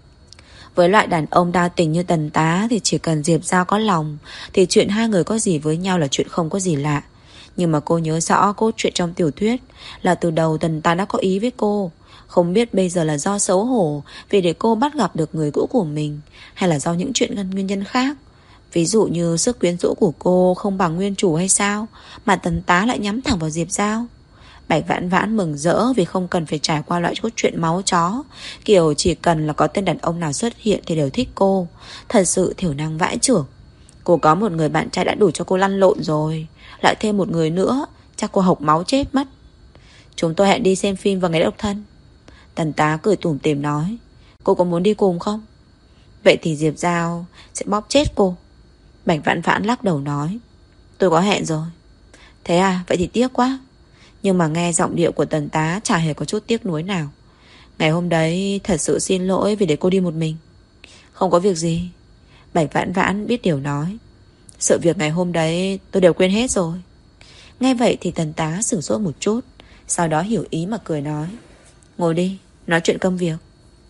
Với loại đàn ông đa tình như Tần tá thì chỉ cần Diệp Giao có lòng thì chuyện hai người có gì với nhau là chuyện không có gì lạ. Nhưng mà cô nhớ rõ cốt truyện trong tiểu thuyết là từ đầu Tần tá đã có ý với cô. Không biết bây giờ là do xấu hổ vì để cô bắt gặp được người cũ của mình, hay là do những chuyện nguyên nhân khác. Ví dụ như sức quyến rũ của cô không bằng nguyên chủ hay sao mà Tần tá lại nhắm thẳng vào Diệp Giao. Bạch Vãn Vãn mừng rỡ vì không cần phải trải qua loại cốt truyện máu chó, kiểu chỉ cần là có tên đàn ông nào xuất hiện thì đều thích cô. Thật sự thiểu năng vãi chưởng. Cô có một người bạn trai đã đủ cho cô lăn lộn rồi, lại thêm một người nữa, chắc cô hộc máu chết mất. Chúng tôi hẹn đi xem phim vào ngày độc thân. Tần tá cười tủm tỉm nói: cô có muốn đi cùng không? Vậy thì Diệp Giao sẽ bóp chết cô. Bạch Vãn Vãn lắc đầu nói: tôi có hẹn rồi. Thế à, vậy thì tiếc quá. Nhưng mà nghe giọng điệu của Tần tá chả hề có chút tiếc nuối nào. Ngày hôm đấy thật sự xin lỗi vì để cô đi một mình. Không có việc gì. Bạch Vãn Vãn biết điều nói: sự việc ngày hôm đấy tôi đều quên hết rồi. Nghe vậy thì Tần tá sửng sốt một chút, sau đó hiểu ý mà cười nói: ngồi đi, nói chuyện công việc.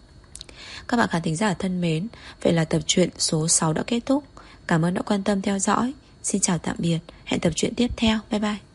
Các bạn khán thính giả thân mến, vậy là tập truyện số sáu đã kết thúc. Cảm ơn đã quan tâm theo dõi. Xin chào tạm biệt. Hẹn tập truyện tiếp theo. Bye bye.